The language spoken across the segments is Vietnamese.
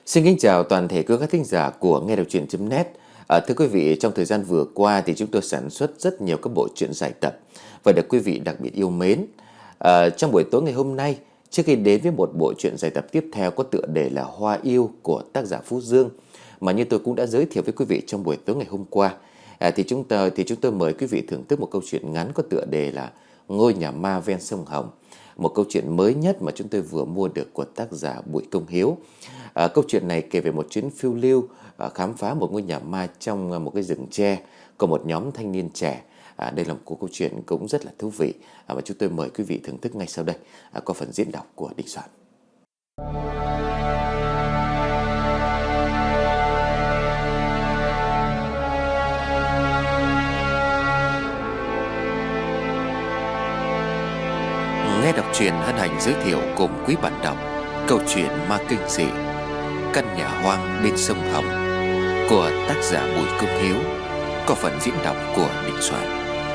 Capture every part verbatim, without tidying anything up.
Xin kính chào toàn thể quý khán thính giả của nghe đọc truyện.net. À, thưa quý vị, trong thời gian vừa qua thì chúng tôi sản xuất rất nhiều các bộ truyện giải tập và được quý vị đặc biệt yêu mến. À, trong buổi tối ngày hôm nay, trước khi đến với một bộ truyện giải tập tiếp theo có tựa đề là Hoa Yêu của tác giả Phú Dương, mà như tôi cũng đã giới thiệu với quý vị trong buổi tối ngày hôm qua, à, thì chúng tôi thì chúng tôi mời quý vị thưởng thức một câu chuyện ngắn có tựa đề là Ngôi nhà ma ven sông Hồng, một câu chuyện mới nhất mà chúng tôi vừa mua được của tác giả Bùi Công Hiếu. À, câu chuyện này kể về một chuyến phiêu lưu à, khám phá một ngôi nhà ma trong à, một cái rừng tre của một nhóm thanh niên trẻ. À, đây là một câu chuyện cũng rất là thú vị à, và chúng tôi mời quý vị thưởng thức ngay sau đây à, qua phần diễn đọc của Đình Soạn. Nghe đọc truyện hân hạnh giới thiệu cùng quý bạn đọc câu chuyện ma kinh dị Căn nhà hoang bên sông Hồng của tác giả Bùi Công Hiếu, có phần diễn đọc của Đình Soạn.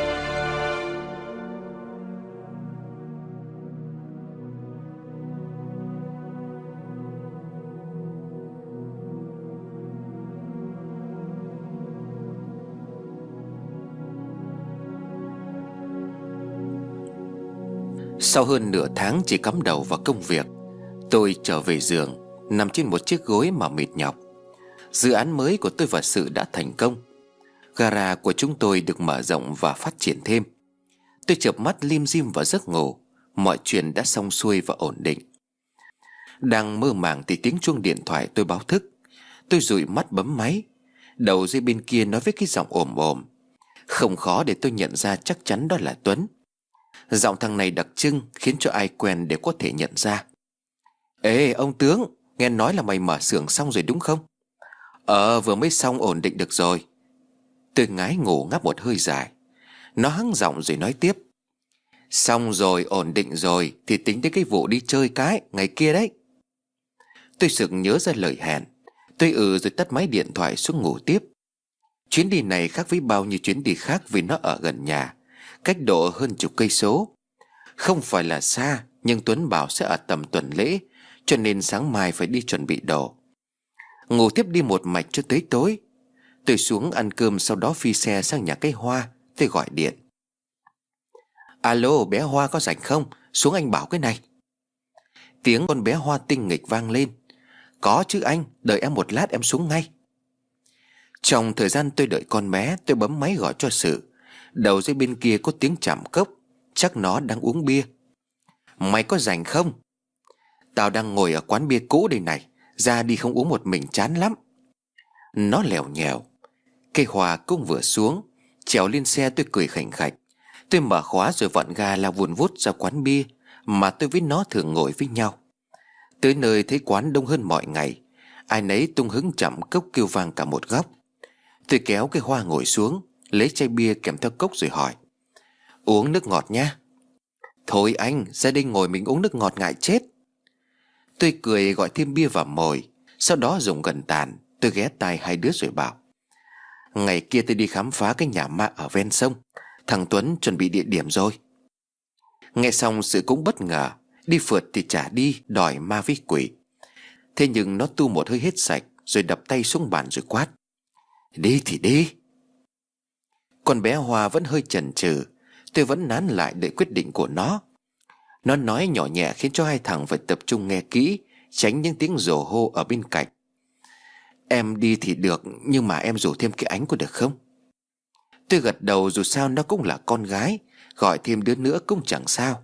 Sau hơn nửa tháng chỉ cắm đầu vào công việc, tôi trở về giường, nằm trên một chiếc gối mà mệt nhọc. Dự án mới của tôi và Sự đã thành công. Gara của chúng tôi được mở rộng và phát triển thêm. Tôi chợp mắt lim dim vào giấc ngủ. Mọi chuyện đã xong xuôi và ổn định. Đang mơ màng thì tiếng chuông điện thoại tôi báo thức. Tôi dụi mắt bấm máy. Đầu dây bên kia nói với cái giọng ồm ồm. Không khó để tôi nhận ra chắc chắn đó là Tuấn. Giọng thằng này đặc trưng khiến cho ai quen đều có thể nhận ra. Ê ông tướng, nghe nói là mày mở xưởng xong rồi đúng không? Ờ vừa mới xong, ổn định được rồi. Tôi ngái ngủ ngáp một hơi dài. Nó hắng giọng rồi nói tiếp. Xong rồi, ổn định rồi thì tính đến cái vụ đi chơi cái ngày kia đấy. Tôi sực nhớ ra lời hẹn. Tôi ừ rồi tắt máy điện thoại xuống ngủ tiếp. Chuyến đi này khác với bao nhiêu chuyến đi khác vì nó ở gần nhà, cách độ hơn chục cây số. Không phải là xa, nhưng Tuấn bảo sẽ ở tầm tuần lễ, cho nên sáng mai phải đi chuẩn bị đồ. Ngủ tiếp đi một mạch cho tới tối. Tôi xuống ăn cơm, sau đó phi xe sang nhà cái Hoa. Tôi gọi điện. Alo bé Hoa, có rảnh không? Xuống anh bảo cái này. Tiếng con bé Hoa tinh nghịch vang lên. Có chứ anh, đợi em một lát em xuống ngay. Trong thời gian tôi đợi con bé, tôi bấm máy gọi cho Sự. Đầu dây bên kia có tiếng chạm cốc. Chắc nó đang uống bia. Mày có rảnh không? Tao đang ngồi ở quán bia cũ đây này, ra đi không uống một mình chán lắm. Nó lèo nhèo. Cây Hòa cũng vừa xuống. Trèo lên xe tôi cười khành khạch. Tôi mở khóa rồi vặn ga lao vùn vút ra quán bia mà tôi với nó thường ngồi với nhau. Tới nơi thấy quán đông hơn mọi ngày. Ai nấy tung hứng chậm cốc kêu vang cả một góc. Tôi kéo cái Hoa ngồi xuống, lấy chai bia kèm theo cốc rồi hỏi. Uống nước ngọt nhá. Thôi anh, ra đây ngồi mình uống nước ngọt ngại chết. Tôi cười gọi thêm bia vào mồi. Sau đó dùng gần tàn, tôi ghé tai hai đứa rồi bảo. Ngày kia tôi đi khám phá cái nhà ma ở ven sông. Thằng Tuấn chuẩn bị địa điểm rồi. Nghe xong Sự cũng bất ngờ. Đi phượt thì chả đi, đòi ma với quỷ. Thế nhưng nó tu một hơi hết sạch, rồi đập tay xuống bàn rồi quát. Đi thì đi. Con bé Hoa vẫn hơi chần chừ. Tôi vẫn nán lại đợi quyết định của nó. Nó nói nhỏ nhẹ khiến cho hai thằng phải tập trung nghe kỹ, tránh những tiếng rồ hô ở bên cạnh. Em đi thì được, nhưng mà em rủ thêm cái Ánh có được không? Tôi gật đầu, dù sao nó cũng là con gái, gọi thêm đứa nữa cũng chẳng sao.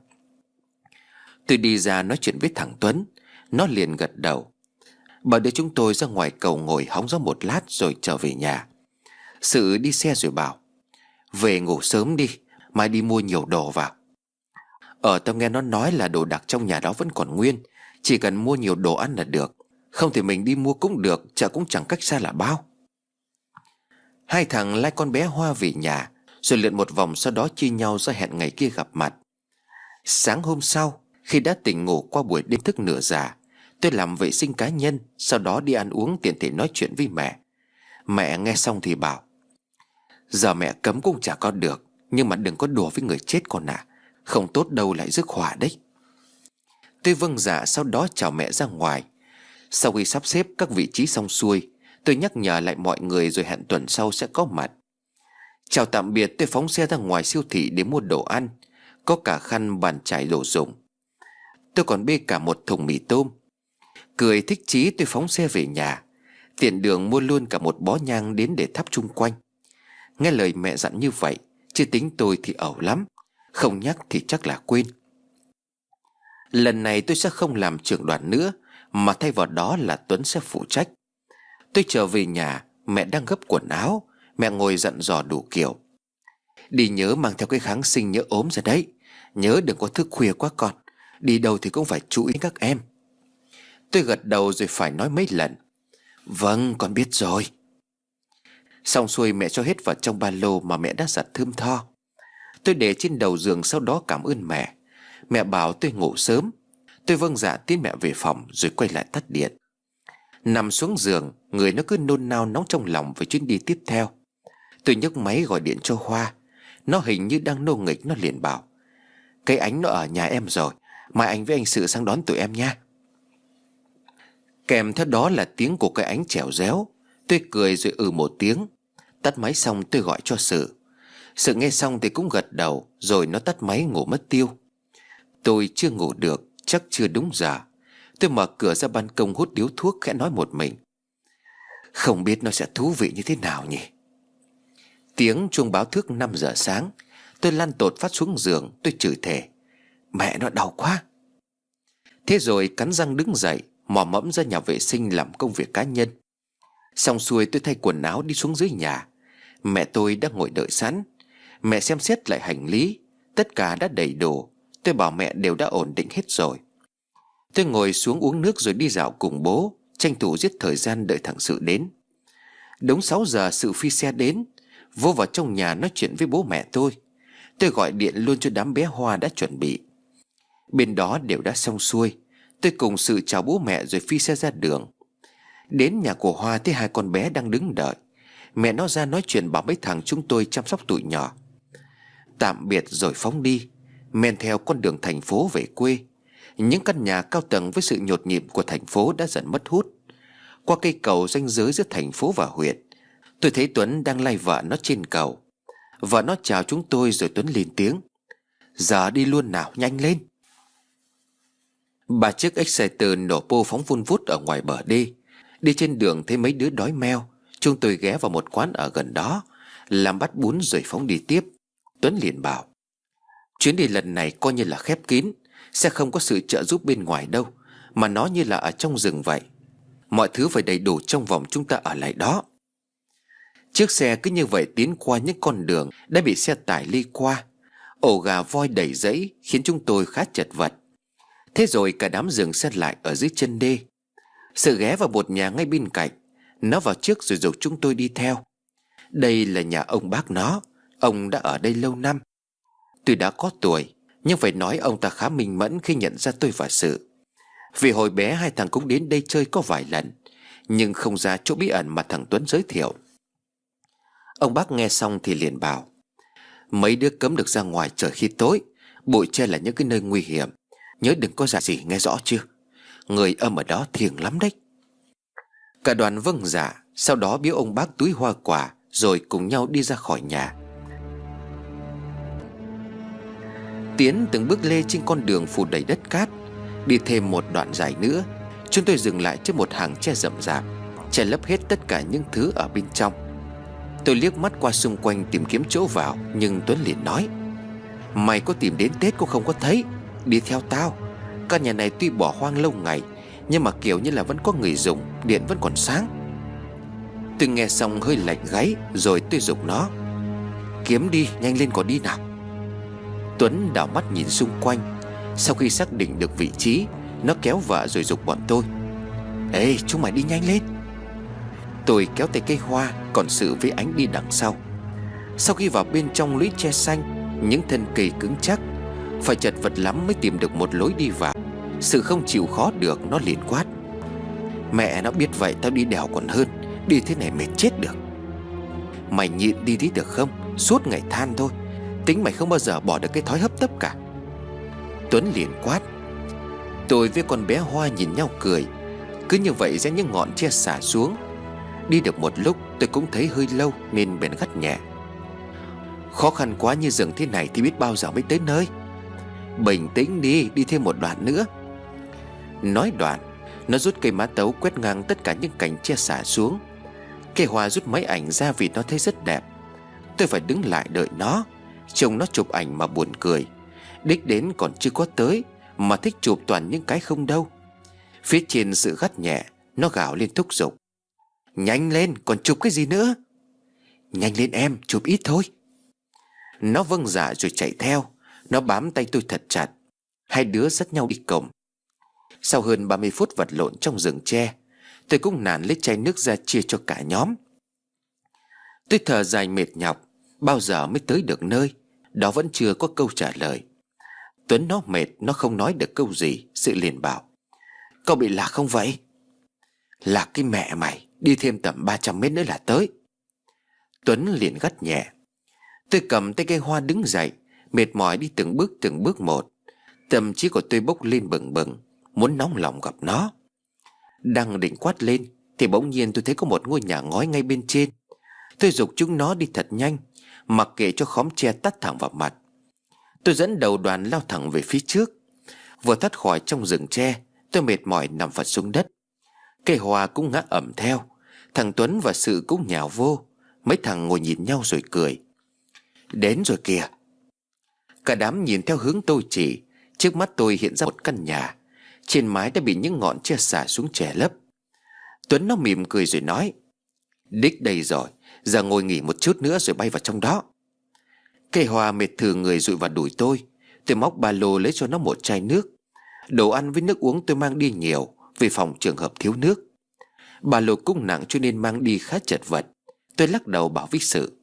Tôi đi ra nói chuyện với thằng Tuấn. Nó liền gật đầu. Bảo đứa chúng tôi ra ngoài cầu ngồi hóng gió một lát rồi trở về nhà. Sự đi xe rồi bảo. Về ngủ sớm đi, mai đi mua nhiều đồ vào. Ở tao nghe nó nói là đồ đặc trong nhà đó vẫn còn nguyên, chỉ cần mua nhiều đồ ăn là được. Không thì mình đi mua cũng được, chợ cũng chẳng cách xa là bao. Hai thằng lai con bé Hoa về nhà, rồi lượn một vòng, sau đó chia nhau ra hẹn ngày kia gặp mặt. Sáng hôm sau, khi đã tỉnh ngủ qua buổi đêm thức nửa già, tôi làm vệ sinh cá nhân, sau đó đi ăn uống tiện thể nói chuyện với mẹ. Mẹ nghe xong thì bảo. Giờ mẹ cấm cũng chả có được, nhưng mà đừng có đùa với người chết con ạ. Không tốt đâu, lại rước họa đấy. Tôi vâng dạ, sau đó chào mẹ ra ngoài. Sau khi sắp xếp các vị trí xong xuôi, tôi nhắc nhở lại mọi người rồi hẹn tuần sau sẽ có mặt. Chào tạm biệt, tôi phóng xe ra ngoài siêu thị để mua đồ ăn. Có cả khăn bàn chải đồ dùng. Tôi còn bê cả một thùng mì tôm. Cười thích chí tôi phóng xe về nhà. Tiện đường mua luôn cả một bó nhang đến để thắp chung quanh. Nghe lời mẹ dặn như vậy, chứ tính tôi thì ẩu lắm, không nhắc thì chắc là quên. Lần này tôi sẽ không làm trưởng đoàn nữa, mà thay vào đó là Tuấn sẽ phụ trách. Tôi trở về nhà, mẹ đang gấp quần áo. Mẹ ngồi dặn dò đủ kiểu. Đi nhớ mang theo cái kháng sinh nhớ ốm ra đấy. Nhớ đừng có thức khuya quá con. Đi đâu thì cũng phải chú ý các em. Tôi gật đầu rồi phải nói mấy lần. Vâng, con biết rồi. Xong xuôi mẹ cho hết vào trong ba lô mà mẹ đã giặt thơm tho. Tôi để trên đầu giường, sau đó cảm ơn mẹ. Mẹ bảo tôi ngủ sớm. Tôi vâng dạ tiến mẹ về phòng rồi quay lại tắt điện. Nằm xuống giường, người nó cứ nôn nao nóng trong lòng về chuyến đi tiếp theo. Tôi nhấc máy gọi điện cho Hoa. Nó hình như đang nô nghịch. Nó liền bảo: cái Ánh nó ở nhà em rồi, mai anh với anh Sự sang đón tụi em nha. Kèm theo đó là tiếng của cái Ánh chèo réo. Tôi cười rồi ừ một tiếng. Tắt máy xong tôi gọi cho Sự. Sự nghe xong thì cũng gật đầu. Rồi nó tắt máy ngủ mất tiêu. Tôi chưa ngủ được, chắc chưa đúng giờ. Tôi mở cửa ra ban công hút điếu thuốc, khẽ nói một mình: không biết nó sẽ thú vị như thế nào nhỉ. Tiếng chuông báo thức năm giờ sáng. Tôi lăn tột phát xuống giường. Tôi chửi thề: mẹ nó đau quá. Thế rồi cắn răng đứng dậy, mò mẫm ra nhà vệ sinh làm công việc cá nhân. Xong xuôi tôi thay quần áo đi xuống dưới nhà. Mẹ tôi đã ngồi đợi sẵn. Mẹ xem xét lại hành lý. Tất cả đã đầy đủ. Tôi bảo mẹ đều đã ổn định hết rồi. Tôi ngồi xuống uống nước rồi đi dạo cùng bố, tranh thủ giết thời gian đợi thằng Sự đến. Đúng sáu giờ Sự phi xe đến. Vô vào trong nhà nói chuyện với bố mẹ tôi. Tôi gọi điện luôn cho đám bé Hoa đã chuẩn bị. Bên đó đều đã xong xuôi. Tôi cùng Sự chào bố mẹ rồi phi xe ra đường. Đến nhà của Hoa thấy hai con bé đang đứng đợi. Mẹ nó ra nói chuyện bảo mấy thằng chúng tôi chăm sóc tụi nhỏ. Tạm biệt rồi phóng đi, men theo con đường thành phố về quê. Những căn nhà cao tầng với sự nhộn nhịp của thành phố đã dần mất hút. Qua cây cầu ranh giới giữa thành phố và huyện, tôi thấy Tuấn đang lay vợ nó trên cầu. Vợ nó chào chúng tôi rồi Tuấn lên tiếng: giờ đi luôn nào, nhanh lên. Ba chiếc Exciter nổ pô phóng vun vút ở ngoài bờ đê. Đi trên đường thấy mấy đứa đói meo. Chúng tôi ghé vào một quán ở gần đó, làm bát bún rồi phóng đi tiếp. Tuấn liền bảo: chuyến đi lần này coi như là khép kín, sẽ không có sự trợ giúp bên ngoài đâu, mà nó như là ở trong rừng vậy. Mọi thứ phải đầy đủ trong vòng chúng ta ở lại đó. Chiếc xe cứ như vậy tiến qua những con đường đã bị xe tải ly qua. Ổ gà voi đầy rẫy khiến chúng tôi khá chật vật. Thế rồi cả đám dừng xe lại ở dưới chân đê. Sự ghé vào một nhà ngay bên cạnh. Nó vào trước rồi giục chúng tôi đi theo. Đây là nhà ông bác nó. Ông đã ở đây lâu năm. Tuy đã có tuổi, nhưng phải nói ông ta khá minh mẫn khi nhận ra tôi và Sự. Vì hồi bé hai thằng cũng đến đây chơi có vài lần, nhưng không ra chỗ bí ẩn mà thằng Tuấn giới thiệu. Ông bác nghe xong thì liền bảo: mấy đứa cấm được ra ngoài trời khi tối. Bụi tre là những cái nơi nguy hiểm. Nhớ đừng có giả gì, nghe rõ chưa? Người âm ở đó thiêng lắm đấy. Cả đoàn vâng dạ. Sau đó biếu ông bác túi hoa quả rồi cùng nhau đi ra khỏi nhà. Tiến từng bước lê trên con đường phủ đầy đất cát. Đi thêm một đoạn dài nữa, chúng tôi dừng lại trước một hàng tre rậm rạp, che lấp hết tất cả những thứ ở bên trong. Tôi liếc mắt qua xung quanh tìm kiếm chỗ vào, nhưng Tuấn liền nói: mày có tìm đến Tết cũng không có thấy. Đi theo tao. Căn nhà này tuy bỏ hoang lâu ngày, nhưng mà kiểu như là vẫn có người dùng, điện vẫn còn sáng. Tôi nghe xong hơi lạnh gáy. Rồi tôi giục nó: kiếm đi, nhanh lên còn đi nào. Tuấn đảo mắt nhìn xung quanh. Sau khi xác định được vị trí, nó kéo vợ rồi giục bọn tôi: ê, chúng mày đi nhanh lên. Tôi kéo tay cây Hoa, còn Sự với Ánh đi đằng sau. Sau khi vào bên trong lũy tre xanh, những thân cây cứng chắc, phải chật vật lắm mới tìm được một lối đi vào. Sự không chịu khó được, nó liền quát: mẹ nó biết vậy tao đi đèo còn hơn. Đi thế này mệt chết được. Mày nhịn đi tí được không? Suốt ngày than thôi. Tính mày không bao giờ bỏ được cái thói hấp tấp cả. Tuấn liền quát. Tôi với con bé Hoa nhìn nhau cười. Cứ như vậy rẽ những ngọn tre xả xuống. Đi được một lúc tôi cũng thấy hơi lâu nên bèn gắt nhẹ: Khó khăn quá, như rừng thế này thì biết bao giờ mới tới nơi. Bình tĩnh đi, đi thêm một đoạn nữa. Nói đoạn, nó rút cây mã tấu quét ngang tất cả những cành tre xả xuống. Cây Hoa rút máy ảnh ra vì nó thấy rất đẹp. Tôi phải đứng lại đợi nó. Trông nó chụp ảnh mà buồn cười. Đích đến còn chưa có tới mà thích chụp toàn những cái không đâu. Phía trên sự gắt nhẹ, nó gào lên thúc giục: Nhanh lên, còn chụp cái gì nữa? Nhanh lên em, chụp ít thôi. Nó vâng dạ rồi chạy theo. Nó bám tay tôi thật chặt. Hai đứa dắt nhau đi cùng. Sau hơn ba mươi phút vật lộn trong rừng tre, tôi cũng nản lấy chai nước ra chia cho cả nhóm. Tôi thở dài mệt nhọc. Bao giờ mới tới được nơi? Đó vẫn chưa có câu trả lời. Tuấn nó mệt, nó không nói được câu gì. Sự liền bảo: Cậu bị lạc không vậy? Lạc cái mẹ mày, đi thêm tầm ba trăm mét nữa là tới. Tuấn liền gắt nhẹ. Tôi cầm tay cây Hoa đứng dậy, mệt mỏi đi từng bước từng bước một. Tâm trí của tôi bốc lên bừng bừng, muốn nóng lòng gặp nó. Đang định quát lên thì bỗng nhiên tôi thấy có một ngôi nhà ngói ngay bên trên. Tôi giục chúng nó đi thật nhanh, mặc kệ cho khóm tre tắt thẳng vào mặt. Tôi dẫn đầu đoàn lao thẳng về phía trước. Vừa thoát khỏi trong rừng tre, tôi mệt mỏi nằm phật xuống đất. Cây Hoa cũng ngã ẩm theo. Thằng Tuấn và Sự cũng nhào vô. Mấy thằng ngồi nhìn nhau rồi cười: Đến rồi kìa. Cả đám nhìn theo hướng tôi chỉ. Trước mắt tôi hiện ra một căn nhà. Trên mái đã bị những ngọn tre xả xuống che lấp. Tuấn nó mỉm cười rồi nói: Đích đây rồi, giờ ngồi nghỉ một chút nữa rồi bay vào trong đó. Cây Hoa mệt thừ người dụi vào đùi tôi. Tôi móc ba lô lấy cho nó một chai nước. Đồ ăn với nước uống tôi mang đi nhiều, vì phòng trường hợp thiếu nước. Ba lô cũng nặng cho nên mang đi khá chật vật. Tôi lắc đầu bảo với Sự: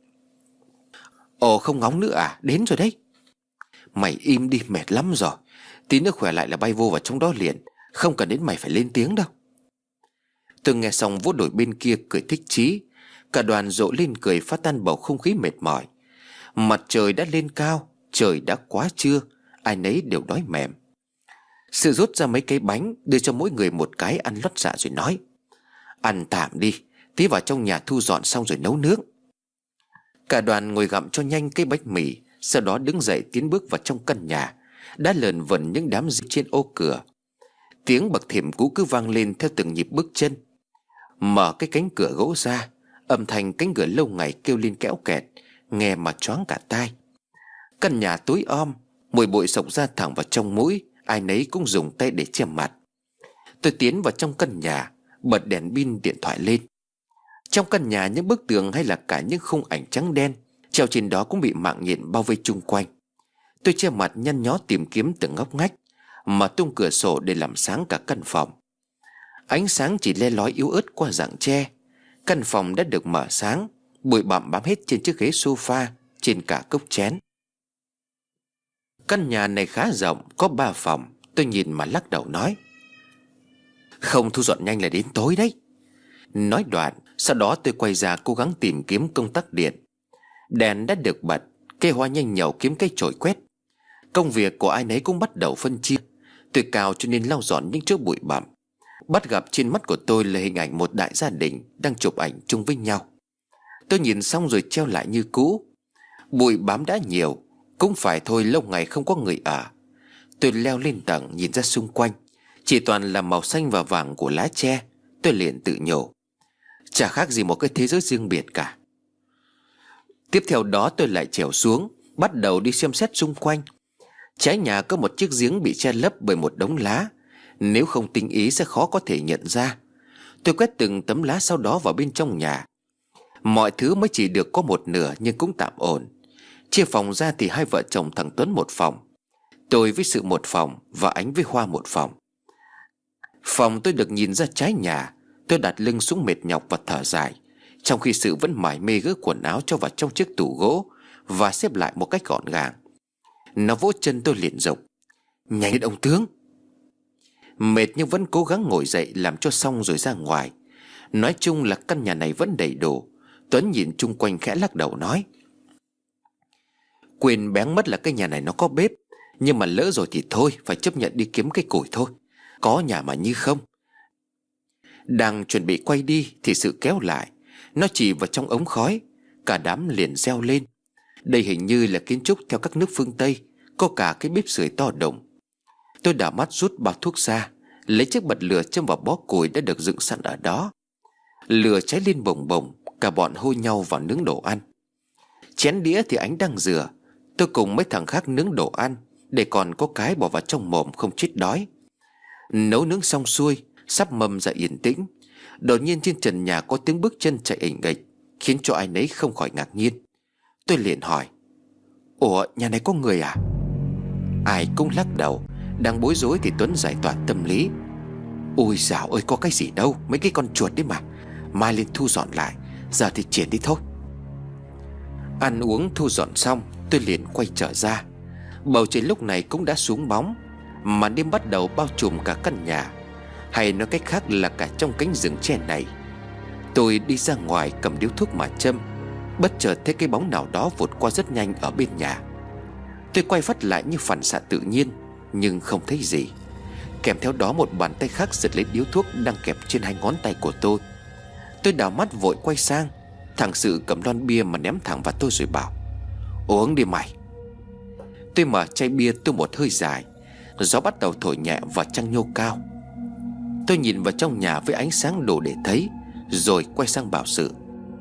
Ồ, không ngóng nữa à? Đến rồi đấy. Mày im đi, mệt lắm rồi. Tí nữa khỏe lại là bay vô vào trong đó liền. Không cần đến mày phải lên tiếng đâu. Tôi nghe xong vỗ đùi bên kia cười thích chí. Cả đoàn rộ lên cười phá tan bầu không khí mệt mỏi. Mặt trời đã lên cao, trời đã quá trưa. Ai nấy đều đói mềm. Sự rút ra mấy cái bánh, đưa cho mỗi người một cái ăn lót dạ rồi nói: Ăn tạm đi, tí vào trong nhà thu dọn xong rồi nấu nướng. Cả đoàn ngồi gặm cho nhanh cái bánh mì. Sau đó đứng dậy tiến bước vào trong căn nhà. Đã lờn vẩn những đám rêu trên ô cửa. Tiếng bậc thềm cũ cứ vang lên theo từng nhịp bước chân. Mở cái cánh cửa gỗ ra, âm thanh cánh cửa lâu ngày kêu lên kéo kẹt, nghe mà choáng cả tai. Căn nhà tối om, mùi bụi xộc ra thẳng vào trong mũi. Ai nấy cũng dùng tay để che mặt. Tôi tiến vào trong căn nhà, bật đèn pin điện thoại lên. Trong căn nhà, những bức tường hay là cả những khung ảnh trắng đen treo trên đó cũng bị mạng nhện bao vây chung quanh. Tôi che mặt nhăn nhó tìm kiếm từng ngóc ngách, mở tung cửa sổ để làm sáng cả căn phòng. Ánh sáng chỉ le lói yếu ớt qua rặng tre. Căn phòng đã được mở sáng. Bụi bặm bám hết trên chiếc ghế sofa, trên cả cốc chén. Căn nhà này khá rộng, có ba phòng. Tôi nhìn mà lắc đầu nói: Không thu dọn nhanh là đến tối đấy. Nói đoạn, sau đó tôi quay ra cố gắng tìm kiếm công tắc điện. Đèn đã được bật. Cây Hoa nhanh nhảu kiếm cái chổi quét. Công việc của ai nấy cũng bắt đầu phân chia. Tôi cao cho nên lau dọn những chỗ bụi bặm. Bắt gặp trên mắt của tôi là hình ảnh một đại gia đình đang chụp ảnh chung với nhau. Tôi nhìn xong rồi treo lại như cũ. Bụi bám đã nhiều, cũng phải thôi, lâu ngày không có người ở. Tôi leo lên tầng nhìn ra xung quanh, chỉ toàn là màu xanh và vàng của lá tre. Tôi liền tự nhủ: Chả khác gì một cái thế giới riêng biệt cả. Tiếp theo đó tôi lại trèo xuống, bắt đầu đi xem xét xung quanh. Trái nhà có một chiếc giếng bị che lấp bởi một đống lá. Nếu không tinh ý sẽ khó có thể nhận ra. Tôi quét từng tấm lá sau đó vào bên trong nhà. Mọi thứ mới chỉ được có một nửa nhưng cũng tạm ổn. Chia phòng ra thì hai vợ chồng thằng Tuấn một phòng, tôi với Sự một phòng và Ánh với Hoa một phòng. Phòng tôi được nhìn ra trái nhà. Tôi đặt lưng xuống mệt nhọc và thở dài, trong khi Sự vẫn mải mê gỡ quần áo cho vào trong chiếc tủ gỗ và xếp lại một cách gọn gàng. Nó vỗ chân tôi liền dục: Nhanh lên ông tướng. Mệt nhưng vẫn cố gắng ngồi dậy làm cho xong rồi ra ngoài. Nói chung là căn nhà này vẫn đầy đủ. Tuấn nhìn chung quanh khẽ lắc đầu nói: Quên bén mất là cái nhà này nó có bếp. Nhưng mà lỡ rồi thì thôi, phải chấp nhận đi kiếm cái củi thôi. Có nhà mà như không. Đang chuẩn bị quay đi thì sự kéo lại. Nó chỉ vào trong ống khói. Cả đám liền reo lên. Đây hình như là kiến trúc theo các nước phương Tây, có cả cái bếp sưởi to đùng. Tôi đảo mắt rút bao thuốc ra, lấy chiếc bật lửa châm vào bó củi đã được dựng sẵn ở đó. Lửa cháy lên bồng bồng. Cả bọn hôi nhau vào nướng đồ ăn. Chén đĩa thì Ánh đang rửa. Tôi cùng mấy thằng khác nướng đồ ăn, để còn có cái bỏ vào trong mồm không chết đói. Nấu nướng xong xuôi, sắp mâm ra yên tĩnh, đột nhiên trên trần nhà có tiếng bước chân chạy ình ịch, khiến cho ai nấy không khỏi ngạc nhiên. Tôi liền hỏi: Ủa, nhà này có người à? Ai cũng lắc đầu. Đang bối rối thì Tuấn giải tỏa tâm lý: Ôi dào ơi, có cái gì đâu, mấy cái con chuột đấy mà. Mai lên thu dọn lại, giờ thì triển đi thôi. Ăn uống thu dọn xong, tôi liền quay trở ra. Bầu trời lúc này cũng đã xuống bóng. Màn đêm bắt đầu bao trùm cả căn nhà, hay nói cách khác là cả trong cánh rừng tre này. Tôi đi ra ngoài cầm điếu thuốc mà châm. Bất chợt thấy cái bóng nào đó vụt qua rất nhanh ở bên nhà. Tôi quay phát lại như phản xạ tự nhiên, nhưng không thấy gì. Kèm theo đó một bàn tay khác giật lấy điếu thuốc đang kẹp trên hai ngón tay của tôi. Tôi đảo mắt vội quay sang. Thằng Sự cầm lon bia mà ném thẳng vào tôi rồi bảo: Uống đi mày. Tôi mở chai bia tôi một hơi dài. Gió bắt đầu thổi nhẹ và trăng nhô cao. Tôi nhìn vào trong nhà với ánh sáng đủ để thấy, rồi quay sang bảo Sự: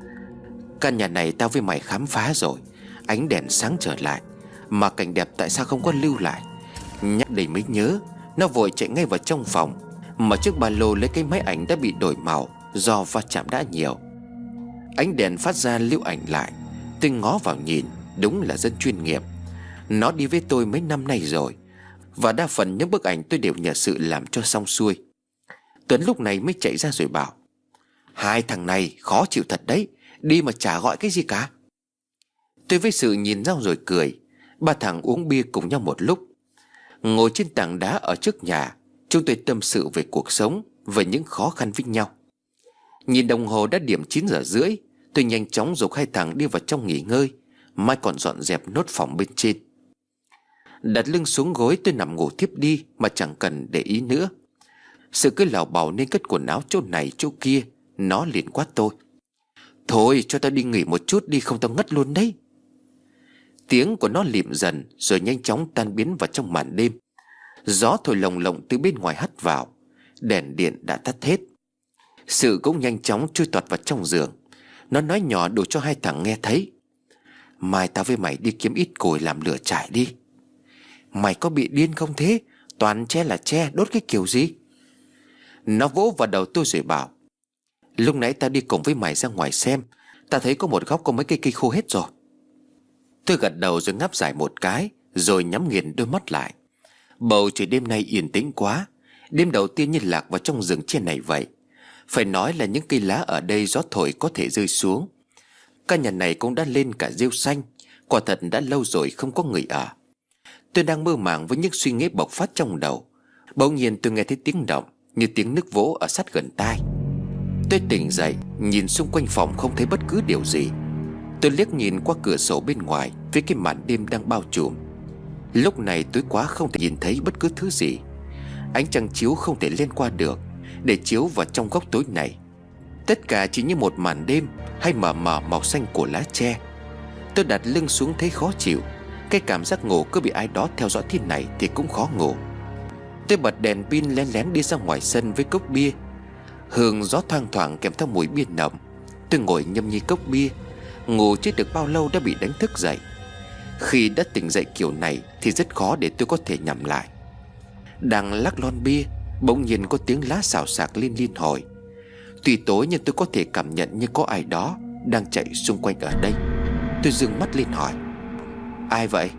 Căn nhà này tao với mày khám phá rồi. Ánh đèn sáng trở lại, mà cảnh đẹp tại sao không có lưu lại? Nhắc đây mới nhớ. Nó vội chạy ngay vào trong phòng, mà chiếc ba lô lấy cái máy ảnh đã bị đổi màu do va chạm đã nhiều. Ánh đèn phát ra lưu ảnh lại. Tôi ngó vào nhìn, đúng là dân chuyên nghiệp. Nó đi với tôi mấy năm nay rồi, và đa phần những bức ảnh tôi đều nhờ Sự làm cho xong xuôi. Tuấn lúc này mới chạy ra rồi bảo: Hai thằng này khó chịu thật đấy, đi mà chả gọi cái gì cả. Tôi với Sự nhìn nhau rồi cười. Ba thằng uống bia cùng nhau một lúc. Ngồi trên tảng đá ở trước nhà, chúng tôi tâm sự về cuộc sống, về những khó khăn với nhau. Nhìn đồng hồ đã điểm chín giờ rưỡi. Tôi nhanh chóng giục hai thằng đi vào trong nghỉ ngơi, mai còn dọn dẹp nốt phòng bên trên. Đặt lưng xuống gối tôi nằm ngủ tiếp đi mà chẳng cần để ý nữa. Sự cứ lảo bảo nên cất quần áo chỗ này chỗ kia. Nó liền quát tôi: Thôi cho tao đi nghỉ một chút đi, không tao ngất luôn đấy. Tiếng của nó lịm dần rồi nhanh chóng tan biến vào trong màn đêm. Gió thổi lồng lộng từ bên ngoài hắt vào. Đèn điện đã tắt hết. Sự cũng nhanh chóng chui toạt vào trong giường. Nó nói nhỏ đủ cho hai thằng nghe thấy: Mai tao với mày đi kiếm ít củi làm lửa trại đi. Mày có bị điên không thế? Toàn tre là tre, đốt cái kiểu gì? Nó vỗ vào đầu tôi rồi bảo: Lúc nãy tao đi cùng với mày ra ngoài xem, tao thấy có một góc có mấy cây cây khô hết rồi. Tôi gật đầu rồi ngáp dài một cái, rồi nhắm nghiền đôi mắt lại. Bầu trời đêm nay yên tĩnh quá. Đêm đầu tiên như lạc vào trong rừng trên này vậy. Phải nói là những cây lá ở đây gió thổi có thể rơi xuống. Căn nhà này cũng đã lên cả rêu xanh. Quả thật đã lâu rồi không có người ở. Tôi đang mơ màng với những suy nghĩ bộc phát trong đầu. Bỗng nhiên tôi nghe thấy tiếng động, như tiếng nước vỗ ở sát gần tai. Tôi tỉnh dậy, nhìn xung quanh phòng không thấy bất cứ điều gì. Tôi liếc nhìn qua cửa sổ bên ngoài với cái màn đêm đang bao trùm. Lúc này tối quá không thể nhìn thấy bất cứ thứ gì. Ánh trăng chiếu không thể lên qua được để chiếu vào trong góc tối này. Tất cả chỉ như một màn đêm hay mờ mờ màu xanh của lá tre. Tôi đặt lưng xuống thấy khó chịu. Cái cảm giác ngủ cứ bị ai đó theo dõi thế này thì cũng khó ngủ. Tôi bật đèn pin lén lén đi ra ngoài sân với cốc bia. Hương gió thoang thoảng kèm theo mùi bia nồng. Tôi ngồi nhâm nhi cốc bia. Ngủ chưa được bao lâu đã bị đánh thức dậy. Khi đã tỉnh dậy kiểu này thì rất khó để tôi có thể nhầm lại. Đang lắc lon bia, bỗng nhiên có tiếng lá xào xạc lên liên hồi. Tuy tối nhưng tôi có thể cảm nhận như có ai đó đang chạy xung quanh ở đây. Tôi giương mắt lên hỏi: Ai vậy?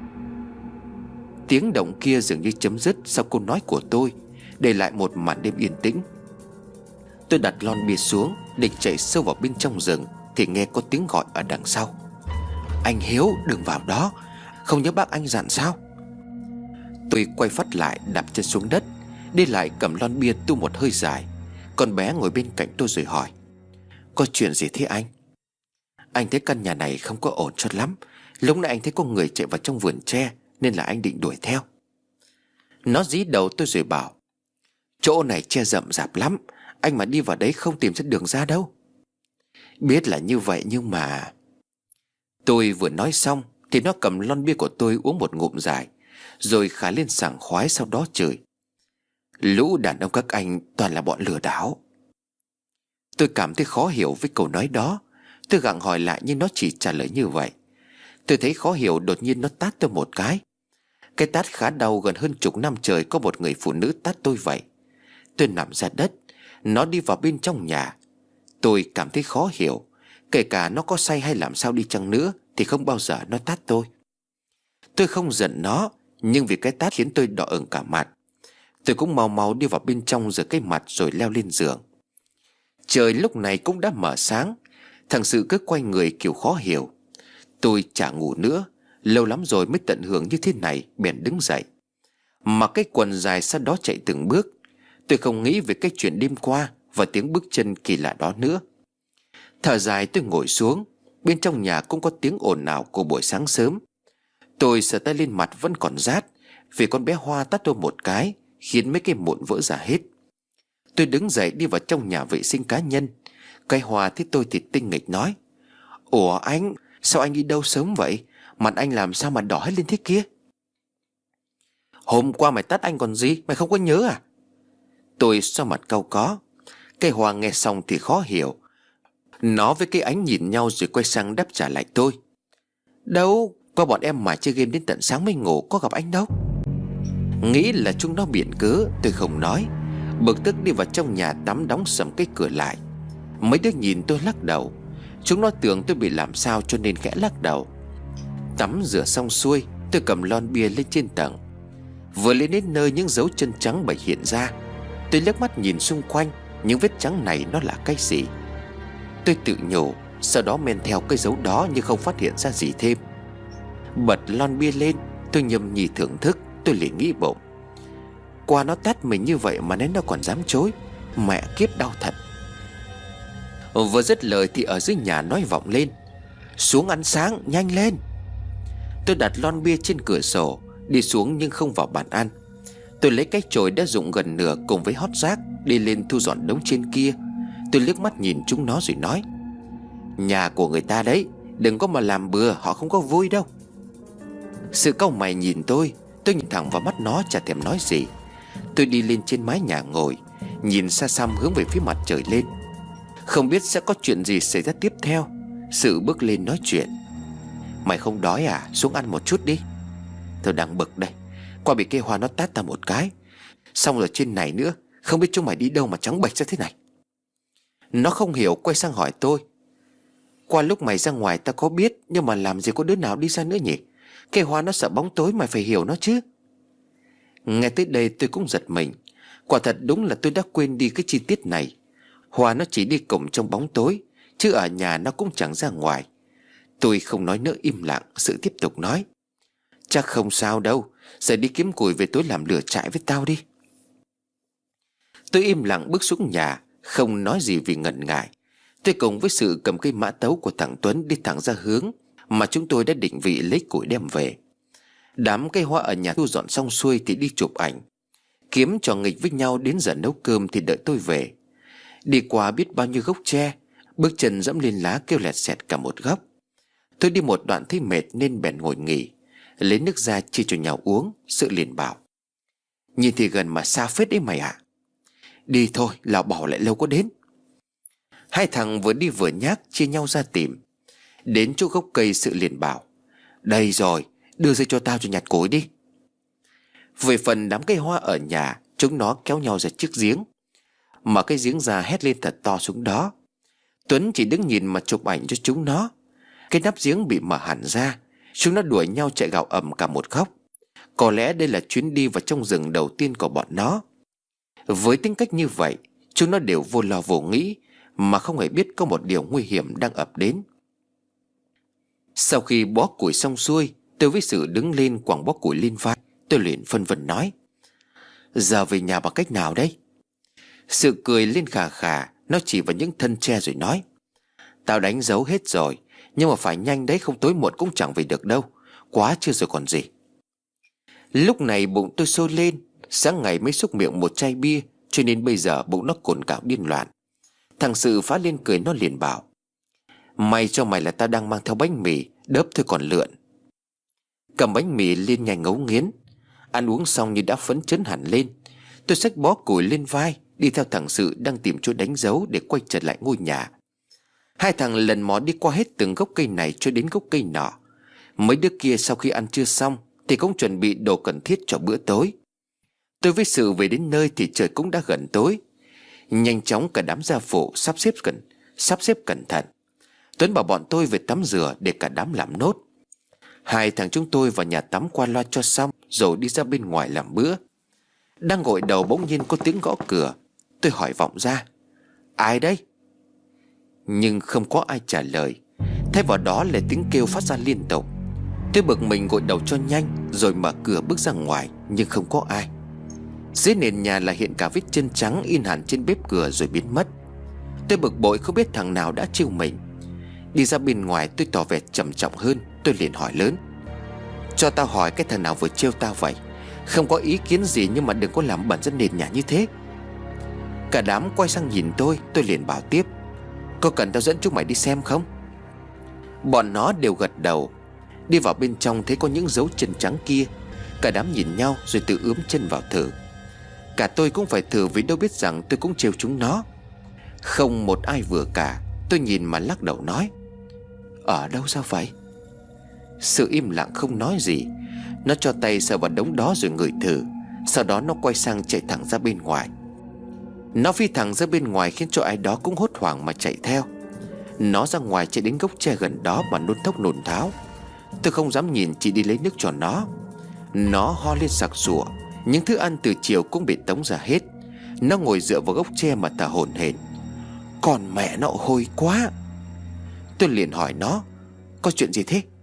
Tiếng động kia dường như chấm dứt sau câu nói của tôi, để lại một màn đêm yên tĩnh. Tôi đặt lon bia xuống định chạy sâu vào bên trong rừng thì nghe có tiếng gọi ở đằng sau: Anh Hiếu, đừng vào đó. Không nhớ bác anh dặn sao? Tôi quay phát lại đạp chân xuống đất, đi lại cầm lon bia tu một hơi dài. Con bé ngồi bên cạnh tôi rồi hỏi: Có chuyện gì thế anh? Anh thấy căn nhà này không có ổn cho lắm. Lúc nãy anh thấy có người chạy vào trong vườn tre, nên là anh định đuổi theo. Nó dí đầu tôi rồi bảo: Chỗ này che rậm rạp lắm. Anh mà đi vào đấy không tìm ra đường ra đâu. Biết là như vậy nhưng mà... Tôi vừa nói xong thì nó cầm lon bia của tôi uống một ngụm dài, rồi khá lên sảng khoái, sau đó chửi: Lũ đàn ông các anh toàn là bọn lừa đảo. Tôi cảm thấy khó hiểu với câu nói đó. Tôi gặng hỏi lại nhưng nó chỉ trả lời như vậy. Tôi thấy khó hiểu, đột nhiên nó tát tôi một cái. Cái tát khá đau, gần hơn chục năm trời có một người phụ nữ tát tôi vậy. Tôi nằm ra đất, nó đi vào bên trong nhà. Tôi cảm thấy khó hiểu. Kể cả nó có say hay làm sao đi chăng nữa thì không bao giờ nó tát tôi. Tôi không giận nó, nhưng vì cái tát khiến tôi đỏ ửng cả mặt. Tôi cũng mau mau đi vào bên trong rửa cái mặt rồi leo lên giường. Trời lúc này cũng đã mở sáng. Thằng Sự cứ quay người kiểu khó hiểu. Tôi chả ngủ nữa, lâu lắm rồi mới tận hưởng như thế này, bèn đứng dậy. Mặc cái quần dài, sau đó chạy từng bước. Tôi không nghĩ về cái chuyện đêm qua và tiếng bước chân kỳ lạ đó nữa. Thở dài tôi ngồi xuống. Bên trong nhà cũng có tiếng ồn ào của buổi sáng sớm. Tôi sờ tay lên mặt vẫn còn rát, vì con bé Hoa tát tôi một cái khiến mấy cái mụn vỡ ra hết. Tôi đứng dậy đi vào trong nhà vệ sinh cá nhân. Cái Hoa thấy tôi thì tinh nghịch nói: Ủa anh, sao anh đi đâu sớm vậy? Mặt anh làm sao mà đỏ hết lên thế kia? Hôm qua mày tát anh còn gì, mày không có nhớ à? Tôi xoa mặt cau có. Cái Hoa nghe xong thì khó hiểu. Nó với cái ánh nhìn nhau rồi quay sang đáp trả lại tôi: Đâu, qua bọn em mà chơi game đến tận sáng mới ngủ, có gặp anh đâu. Nghĩ là chúng nó biện cớ, tôi không nói. Bực tức đi vào trong nhà tắm, đóng sầm cái cửa lại. Mấy đứa nhìn tôi lắc đầu. Chúng nó tưởng tôi bị làm sao cho nên khẽ lắc đầu. Tắm rửa xong xuôi, tôi cầm lon bia lên trên tầng. Vừa lên đến nơi những dấu chân trắng bạch hiện ra. Tôi liếc mắt nhìn xung quanh. Những vết trắng này nó là cái gì? Tôi tự nhủ, sau đó men theo cái dấu đó nhưng không phát hiện ra gì thêm. Bật lon bia lên, tôi nhâm nhi thưởng thức. Tôi liền nghĩ bụng: Qua nó tát mình như vậy mà nên nó còn dám chối. Mẹ kiếp đau thật. Vừa dứt lời thì ở dưới nhà nói vọng lên: Xuống ăn sáng, nhanh lên. Tôi đặt lon bia trên cửa sổ, đi xuống nhưng không vào bàn ăn. Tôi lấy cái chổi đã dụng gần nửa cùng với hót rác đi lên thu dọn đống trên kia. Tôi liếc mắt nhìn chúng nó rồi nói: Nhà của người ta đấy, đừng có mà làm bừa, họ không có vui đâu. Sự cau mày nhìn tôi. Tôi nhìn thẳng vào mắt nó, chả thèm nói gì. Tôi đi lên trên mái nhà ngồi, nhìn xa xăm hướng về phía mặt trời lên. Không biết sẽ có chuyện gì xảy ra tiếp theo. Sự bước lên nói chuyện: Mày không đói à? Xuống ăn một chút đi. Tôi đang bực đây, qua bị cây Hoa nó tát ta một cái. Xong rồi trên này nữa, không biết chúng mày đi đâu mà trắng bệch ra thế này. Nó không hiểu, quay sang hỏi tôi: Qua lúc mày ra ngoài ta có biết, nhưng mà làm gì có đứa nào đi ra nữa nhỉ? Cây Hoa nó sợ bóng tối, mày phải hiểu nó chứ. Nghe tới đây tôi cũng giật mình. Quả thật đúng là tôi đã quên đi cái chi tiết này. Hoa nó chỉ đi cùng trong bóng tối, chứ ở nhà nó cũng chẳng ra ngoài. Tôi không nói nữa, im lặng. Sự tiếp tục nói: Chắc không sao đâu, giờ đi kiếm củi về tối làm lửa trại với tao đi. Tôi im lặng bước xuống nhà, không nói gì vì ngần ngại. Tôi cùng với Sự cầm cây mã tấu của thằng Tuấn đi thẳng ra hướng mà chúng tôi đã định vị lấy củi đem về. Đám cây Hoa ở nhà thu dọn xong xuôi thì đi chụp ảnh. Kiếm trò nghịch với nhau đến giờ nấu cơm thì đợi tôi về. Đi qua biết bao nhiêu gốc tre, bước chân dẫm lên lá kêu lẹt xẹt cả một góc. Tôi đi một đoạn thấy mệt nên bèn ngồi nghỉ, lấy nước ra chia cho nhau uống. Sự liền bảo: Nhìn thì gần mà xa phết đấy mày ạ. Đi thôi, lão bảo lại lâu có đến. Hai thằng vừa đi vừa nhác chia nhau ra tìm. Đến chỗ gốc cây, Sự liền bảo: Đây rồi, đưa dây cho tao cho nhặt củi đi. Về phần đám cây Hoa ở nhà, chúng nó kéo nhau ra chiếc giếng. Mở cái giếng ra hét lên thật to xuống đó. Tuấn chỉ đứng nhìn mà chụp ảnh cho chúng nó. Cái nắp giếng bị mở hẳn ra. Chúng nó đuổi nhau chạy gào ầm cả một góc. Có lẽ đây là chuyến đi vào trong rừng đầu tiên của bọn nó. Với tính cách như vậy, chúng nó đều vô lo vô nghĩ, mà không hề biết có một điều nguy hiểm đang ập đến. Sau khi bó củi xong xuôi, tôi với Sự đứng lên quẳng bó củi lên vai. Tôi liền phân vân nói: Giờ về nhà bằng cách nào đây? Sự cười lên khà khà. Nó chỉ vào những thân tre rồi nói: Tao đánh dấu hết rồi, nhưng mà phải nhanh đấy, không tối muộn cũng chẳng về được đâu. Quá chưa rồi còn gì. Lúc này bụng tôi sôi lên. Sáng ngày mới xúc miệng một chai bia, cho nên bây giờ bụng nó cồn cào điên loạn. Thằng Sự phá lên cười, nó liền bảo: May cho mày là tao đang mang theo bánh mì, đớp thôi còn lượn. Cầm bánh mì lên nhanh ngấu nghiến. Ăn uống xong như đã phấn chấn hẳn lên. Tôi xách bó củi lên vai, đi theo thằng Sự đang tìm chỗ đánh dấu để quay trở lại ngôi nhà. Hai thằng lần mò đi qua hết từng gốc cây này cho đến gốc cây nọ. Mấy đứa kia sau khi ăn trưa xong thì cũng chuẩn bị đồ cần thiết cho bữa tối. Tôi với Sự về đến nơi thì trời cũng đã gần tối. Nhanh chóng cả đám gia phụ sắp xếp cẩn sắp xếp cẩn thận. Tuấn bảo bọn tôi về tắm rửa để cả đám làm nốt. Hai thằng chúng tôi vào nhà tắm qua loa cho xong rồi đi ra bên ngoài làm bữa. Đang gội đầu bỗng nhiên có tiếng gõ cửa. Tôi hỏi vọng ra: Ai đấy? Nhưng không có ai trả lời. Thay vào đó là tiếng kêu phát ra liên tục. Tôi bực mình gội đầu cho nhanh rồi mở cửa bước ra ngoài, nhưng không có ai. Dưới nền nhà là hiện cả vết chân trắng in hẳn trên bếp cửa rồi biến mất. Tôi bực bội không biết thằng nào đã trêu mình. Đi ra bên ngoài tôi tỏ vẻ trầm trọng hơn. Tôi liền hỏi lớn: Cho tao hỏi cái thằng nào vừa trêu tao vậy? Không có ý kiến gì nhưng mà đừng có làm bẩn ra nền nhà như thế. Cả đám quay sang nhìn tôi. Tôi liền bảo tiếp: Có cần tao dẫn chúng mày đi xem không? Bọn nó đều gật đầu. Đi vào bên trong thấy có những dấu chân trắng kia. Cả đám nhìn nhau rồi tự ướm chân vào thử. Cả tôi cũng phải thử vì đâu biết rằng tôi cũng trêu chúng nó. Không một ai vừa cả. Tôi nhìn mà lắc đầu nói: Ở đâu sao vậy? Sự im lặng không nói gì. Nó cho tay sờ vào đống đó rồi ngửi thử. Sau đó nó quay sang chạy thẳng ra bên ngoài. Nó phi thẳng ra bên ngoài khiến cho ai đó cũng hốt hoảng mà chạy theo. Nó ra ngoài chạy đến gốc tre gần đó mà nôn thốc nôn tháo. Tôi không dám nhìn, chỉ đi lấy nước cho nó. Nó ho lên sặc sụa. Những thứ ăn từ chiều cũng bị tống ra hết. Nó ngồi dựa vào gốc tre mà thở hổn hển: Còn mẹ nó hôi quá. Tôi liền hỏi nó: Có chuyện gì thế?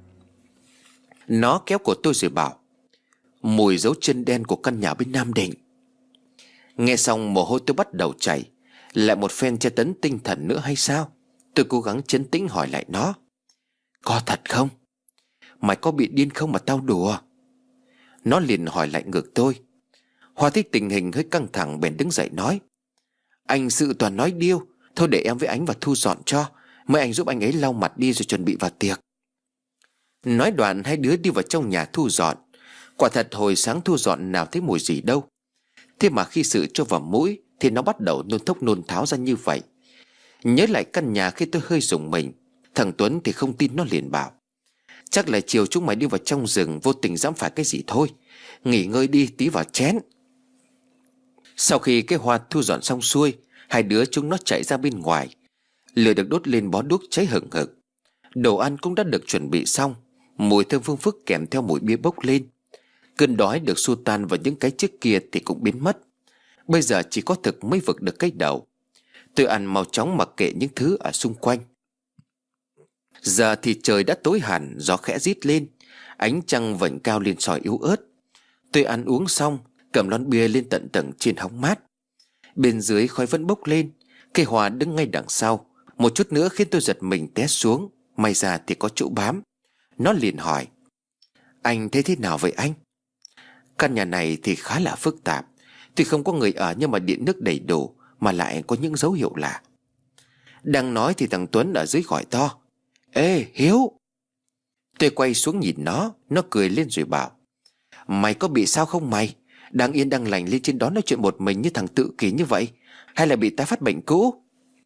Nó kéo cổ tôi rồi bảo: Mùi dấu chân đen của căn nhà bên Nam Định. Nghe xong mồ hôi tôi bắt đầu chảy. Lại một phen tra tấn tinh thần nữa hay sao? Tôi cố gắng trấn tĩnh hỏi lại nó: Có thật không? Mày có bị điên không mà tao đùa? Nó liền hỏi lại ngược tôi. Hoa thấy tình hình hơi căng thẳng bèn đứng dậy nói: Anh Sự toàn nói điêu. Thôi để em với anh vào thu dọn cho. Mấy anh giúp anh ấy lau mặt đi rồi chuẩn bị vào tiệc. Nói đoạn hai đứa đi vào trong nhà thu dọn. Quả thật hồi sáng thu dọn nào thấy mùi gì đâu. Thế mà khi Sự cho vào mũi thì nó bắt đầu nôn thốc nôn tháo ra như vậy. Nhớ lại căn nhà khi tôi hơi rùng mình. Thằng Tuấn thì không tin, nó liền bảo: Chắc là chiều chúng mày đi vào trong rừng vô tình dẫm phải cái gì thôi. Nghỉ ngơi đi, tí vào chén. Sau khi cái Hoa thu dọn xong xuôi, hai đứa chúng nó chạy ra bên ngoài. Lửa được đốt lên bó đuốc cháy hừng hực. Đồ ăn cũng đã được chuẩn bị xong. Mùi thơm phương phức kèm theo mùi bia bốc lên. Cơn đói được xua tan và những cái trước kia thì cũng biến mất. Bây giờ chỉ có thực mới vực được cái đầu. Tôi ăn mau chóng mặc kệ những thứ ở xung quanh. Giờ thì trời đã tối hẳn, gió khẽ rít lên. Ánh trăng vành cao lên soi yếu ớt. Tôi ăn uống xong, cầm lon bia lên tận tầng trên hóng mát. Bên dưới khói vẫn bốc lên. Cây Hoa đứng ngay đằng sau. Một chút nữa khiến tôi giật mình té xuống. May ra thì có chỗ bám. Nó liền hỏi: Anh thấy thế nào vậy anh? Căn nhà này thì khá là phức tạp. Tuy không có người ở nhưng mà điện nước đầy đủ, mà lại có những dấu hiệu lạ. Đang nói thì thằng Tuấn ở dưới gọi to: Ê Hiếu! Tôi quay xuống nhìn nó. Nó cười lên rồi bảo: Mày có bị sao không mày? Đang yên đang lành lên trên đó nói chuyện một mình như thằng tự kỷ như vậy. Hay là bị tái phát bệnh cũ?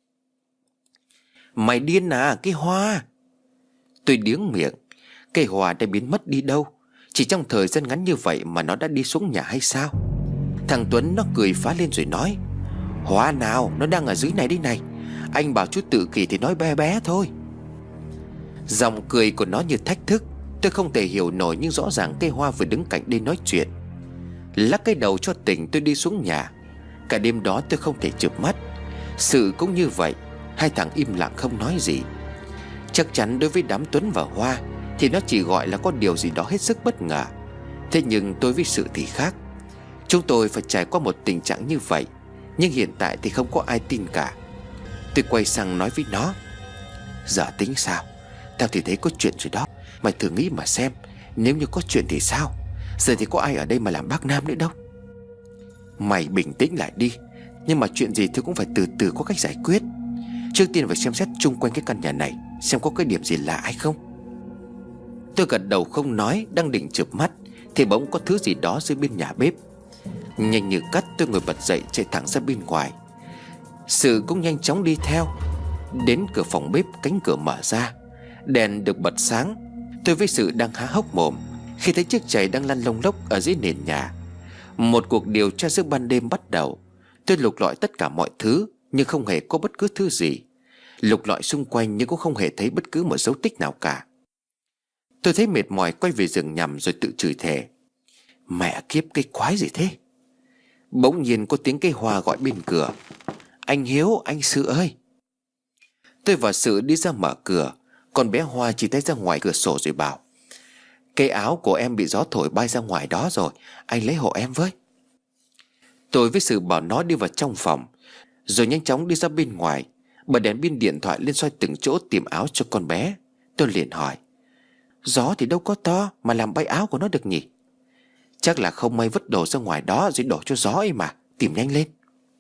Mày điên à cái Hoa! Tôi điếng miệng. Cây Hoa đã biến mất đi đâu? Chỉ trong thời gian ngắn như vậy mà nó đã đi xuống nhà hay sao? Thằng Tuấn nó cười phá lên rồi nói: Hoa nào, nó đang ở dưới này đi này. Anh bảo chút tự kỷ thì nói bé bé thôi. Giọng cười của nó như thách thức. Tôi không thể hiểu nổi, nhưng rõ ràng cây Hoa vừa đứng cạnh đây nói chuyện. Lắc cái đầu cho tỉnh, tôi đi xuống nhà. Cả đêm đó tôi không thể chợp mắt. Sự cũng như vậy. Hai thằng im lặng không nói gì. Chắc chắn đối với đám Tuấn và Hoa thì nó chỉ gọi là có điều gì đó hết sức bất ngờ. Thế nhưng tôi với Sự thì khác. Chúng tôi phải trải qua một tình trạng như vậy, nhưng hiện tại thì không có ai tin cả. Tôi quay sang nói với nó: Giờ tính sao? Tao thì thấy có chuyện rồi đó. Mày thử nghĩ mà xem, nếu như có chuyện thì sao? Giờ thì có ai ở đây mà làm bác Nam nữa đâu. Mày bình tĩnh lại đi. Nhưng mà chuyện gì tôi cũng phải từ từ có cách giải quyết. Trước tiên phải xem xét chung quanh cái căn nhà này, xem có cái điểm gì lạ hay không. Tôi gật đầu không nói, đang định chợp mắt thì bỗng có thứ gì đó dưới bên nhà bếp. Nhanh như cắt tôi ngồi bật dậy chạy thẳng ra bên ngoài. Sự cũng nhanh chóng đi theo. Đến cửa phòng bếp, cánh cửa mở ra, đèn được bật sáng. Tôi với Sự đang há hốc mồm khi thấy chiếc chày đang lăn lông lốc ở dưới nền nhà. Một cuộc điều tra giữa ban đêm bắt đầu. Tôi lục lọi tất cả mọi thứ nhưng không hề có bất cứ thứ gì. Lục lọi xung quanh nhưng cũng không hề thấy bất cứ một dấu tích nào cả. Tôi thấy mệt mỏi quay về giường nằm rồi tự chửi thề: mẹ kiếp, cái quái gì thế? Bỗng nhiên có tiếng cây Hoa gọi bên cửa: anh Hiếu, anh Sự ơi. Tôi và Sự đi ra mở cửa. Con bé Hoa chỉ tay ra ngoài cửa sổ rồi bảo: cái áo của em bị gió thổi bay ra ngoài đó rồi, anh lấy hộ em với. Tôi với Sự bảo nó đi vào trong phòng, rồi nhanh chóng đi ra bên ngoài, bật đèn pin điện thoại lên soi từng chỗ tìm áo cho con bé. Tôi liền hỏi: gió thì đâu có to mà làm bay áo của nó được nhỉ? Chắc là không may vứt đồ ra ngoài đó rồi đổ cho gió ấy mà, tìm nhanh lên.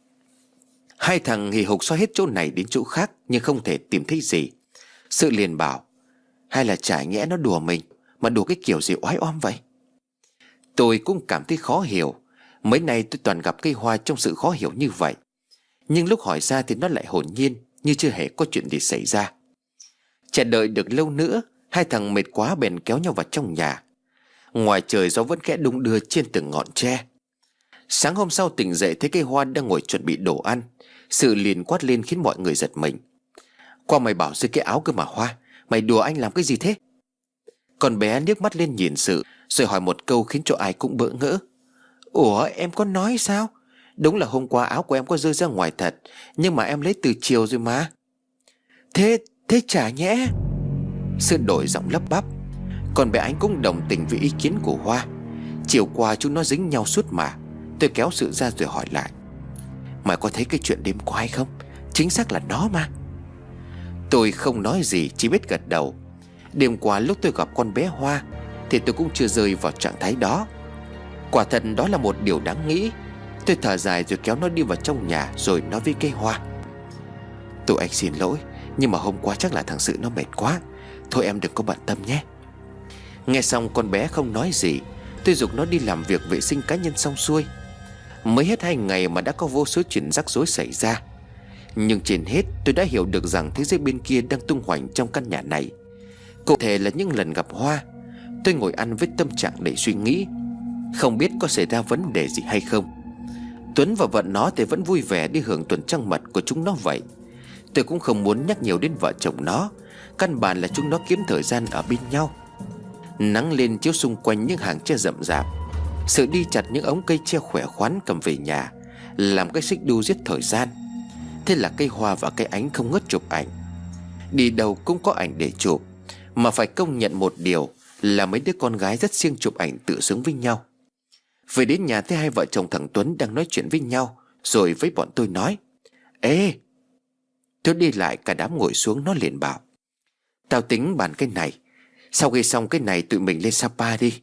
Hai thằng hì hục soi hết chỗ này đến chỗ khác nhưng không thể tìm thấy gì. Sự liền bảo: hay là chả nhẽ nó đùa mình, mà đùa cái kiểu gì oái oăm vậy? Tôi cũng cảm thấy khó hiểu. Mấy nay tôi toàn gặp cây Hoa trong sự khó hiểu như vậy, nhưng lúc hỏi ra thì nó lại hồn nhiên, như chưa hề có chuyện gì xảy ra. Chờ đợi được lâu nữa, hai thằng mệt quá bèn kéo nhau vào trong nhà. Ngoài trời gió vẫn khẽ đung đưa trên từng ngọn tre. Sáng hôm sau tỉnh dậy thấy cây Hoa đang ngồi chuẩn bị đồ ăn. Sự liền quát lên khiến mọi người giật mình: qua mày bảo dưới cái áo cơ mà Hoa, mày đùa anh làm cái gì thế? Con bé liếc mắt lên nhìn Sự rồi hỏi một câu khiến cho ai cũng bỡ ngỡ: ủa, em có nói sao? Đúng là hôm qua áo của em có rơi ra ngoài thật, nhưng mà em lấy từ chiều rồi mà. Thế, thế chả nhẽ? Sự đổi giọng lắp bắp. Còn bé Ánh cũng đồng tình với ý kiến của Hoa: chiều qua chúng nó dính nhau suốt mà. Tôi kéo Sự ra rồi hỏi lại: mày có thấy cái chuyện đêm qua hay không? Chính xác là nó mà. Tôi không nói gì, chỉ biết gật đầu. Đêm qua lúc tôi gặp con bé Hoa thì tôi cũng chưa rơi vào trạng thái đó. Quả thật đó là một điều đáng nghĩ. Tôi thở dài rồi kéo nó đi vào trong nhà, rồi nói với cây Hoa: tụi anh xin lỗi, nhưng mà hôm qua chắc là thằng Sự nó mệt quá. Thôi em đừng có bận tâm nhé. Nghe xong con bé không nói gì. Tôi giục nó đi làm việc vệ sinh cá nhân xong xuôi. Mới hết hai ngày mà đã có vô số chuyện rắc rối xảy ra. Nhưng trên hết tôi đã hiểu được rằng thế giới bên kia đang tung hoành trong căn nhà này. Cụ thể là những lần gặp Hoa, tôi ngồi ăn với tâm trạng đầy suy nghĩ, không biết có xảy ra vấn đề gì hay không. Tuấn và vợ nó thì vẫn vui vẻ đi hưởng tuần trăng mật của chúng nó vậy. Tôi cũng không muốn nhắc nhiều đến vợ chồng nó. Căn bản là chúng nó kiếm thời gian ở bên nhau. Nắng lên chiếu xung quanh những hàng tre rậm rạp. Sự đi chặt những ống cây tre khỏe khoắn cầm về nhà, làm cái xích đu giết thời gian. Thế là cây Hoa và cây Ánh không ngớt chụp ảnh. Đi đâu cũng có ảnh để chụp. Mà phải công nhận một điều là mấy đứa con gái rất siêng chụp ảnh tự xứng với nhau. Về đến nhà thấy hai vợ chồng thằng Tuấn đang nói chuyện với nhau, rồi với bọn tôi nói: ê. Tôi đi lại, cả đám ngồi xuống. Nó liền bảo: tao tính bàn cái này, sau khi xong cái này tụi mình lên Sapa đi.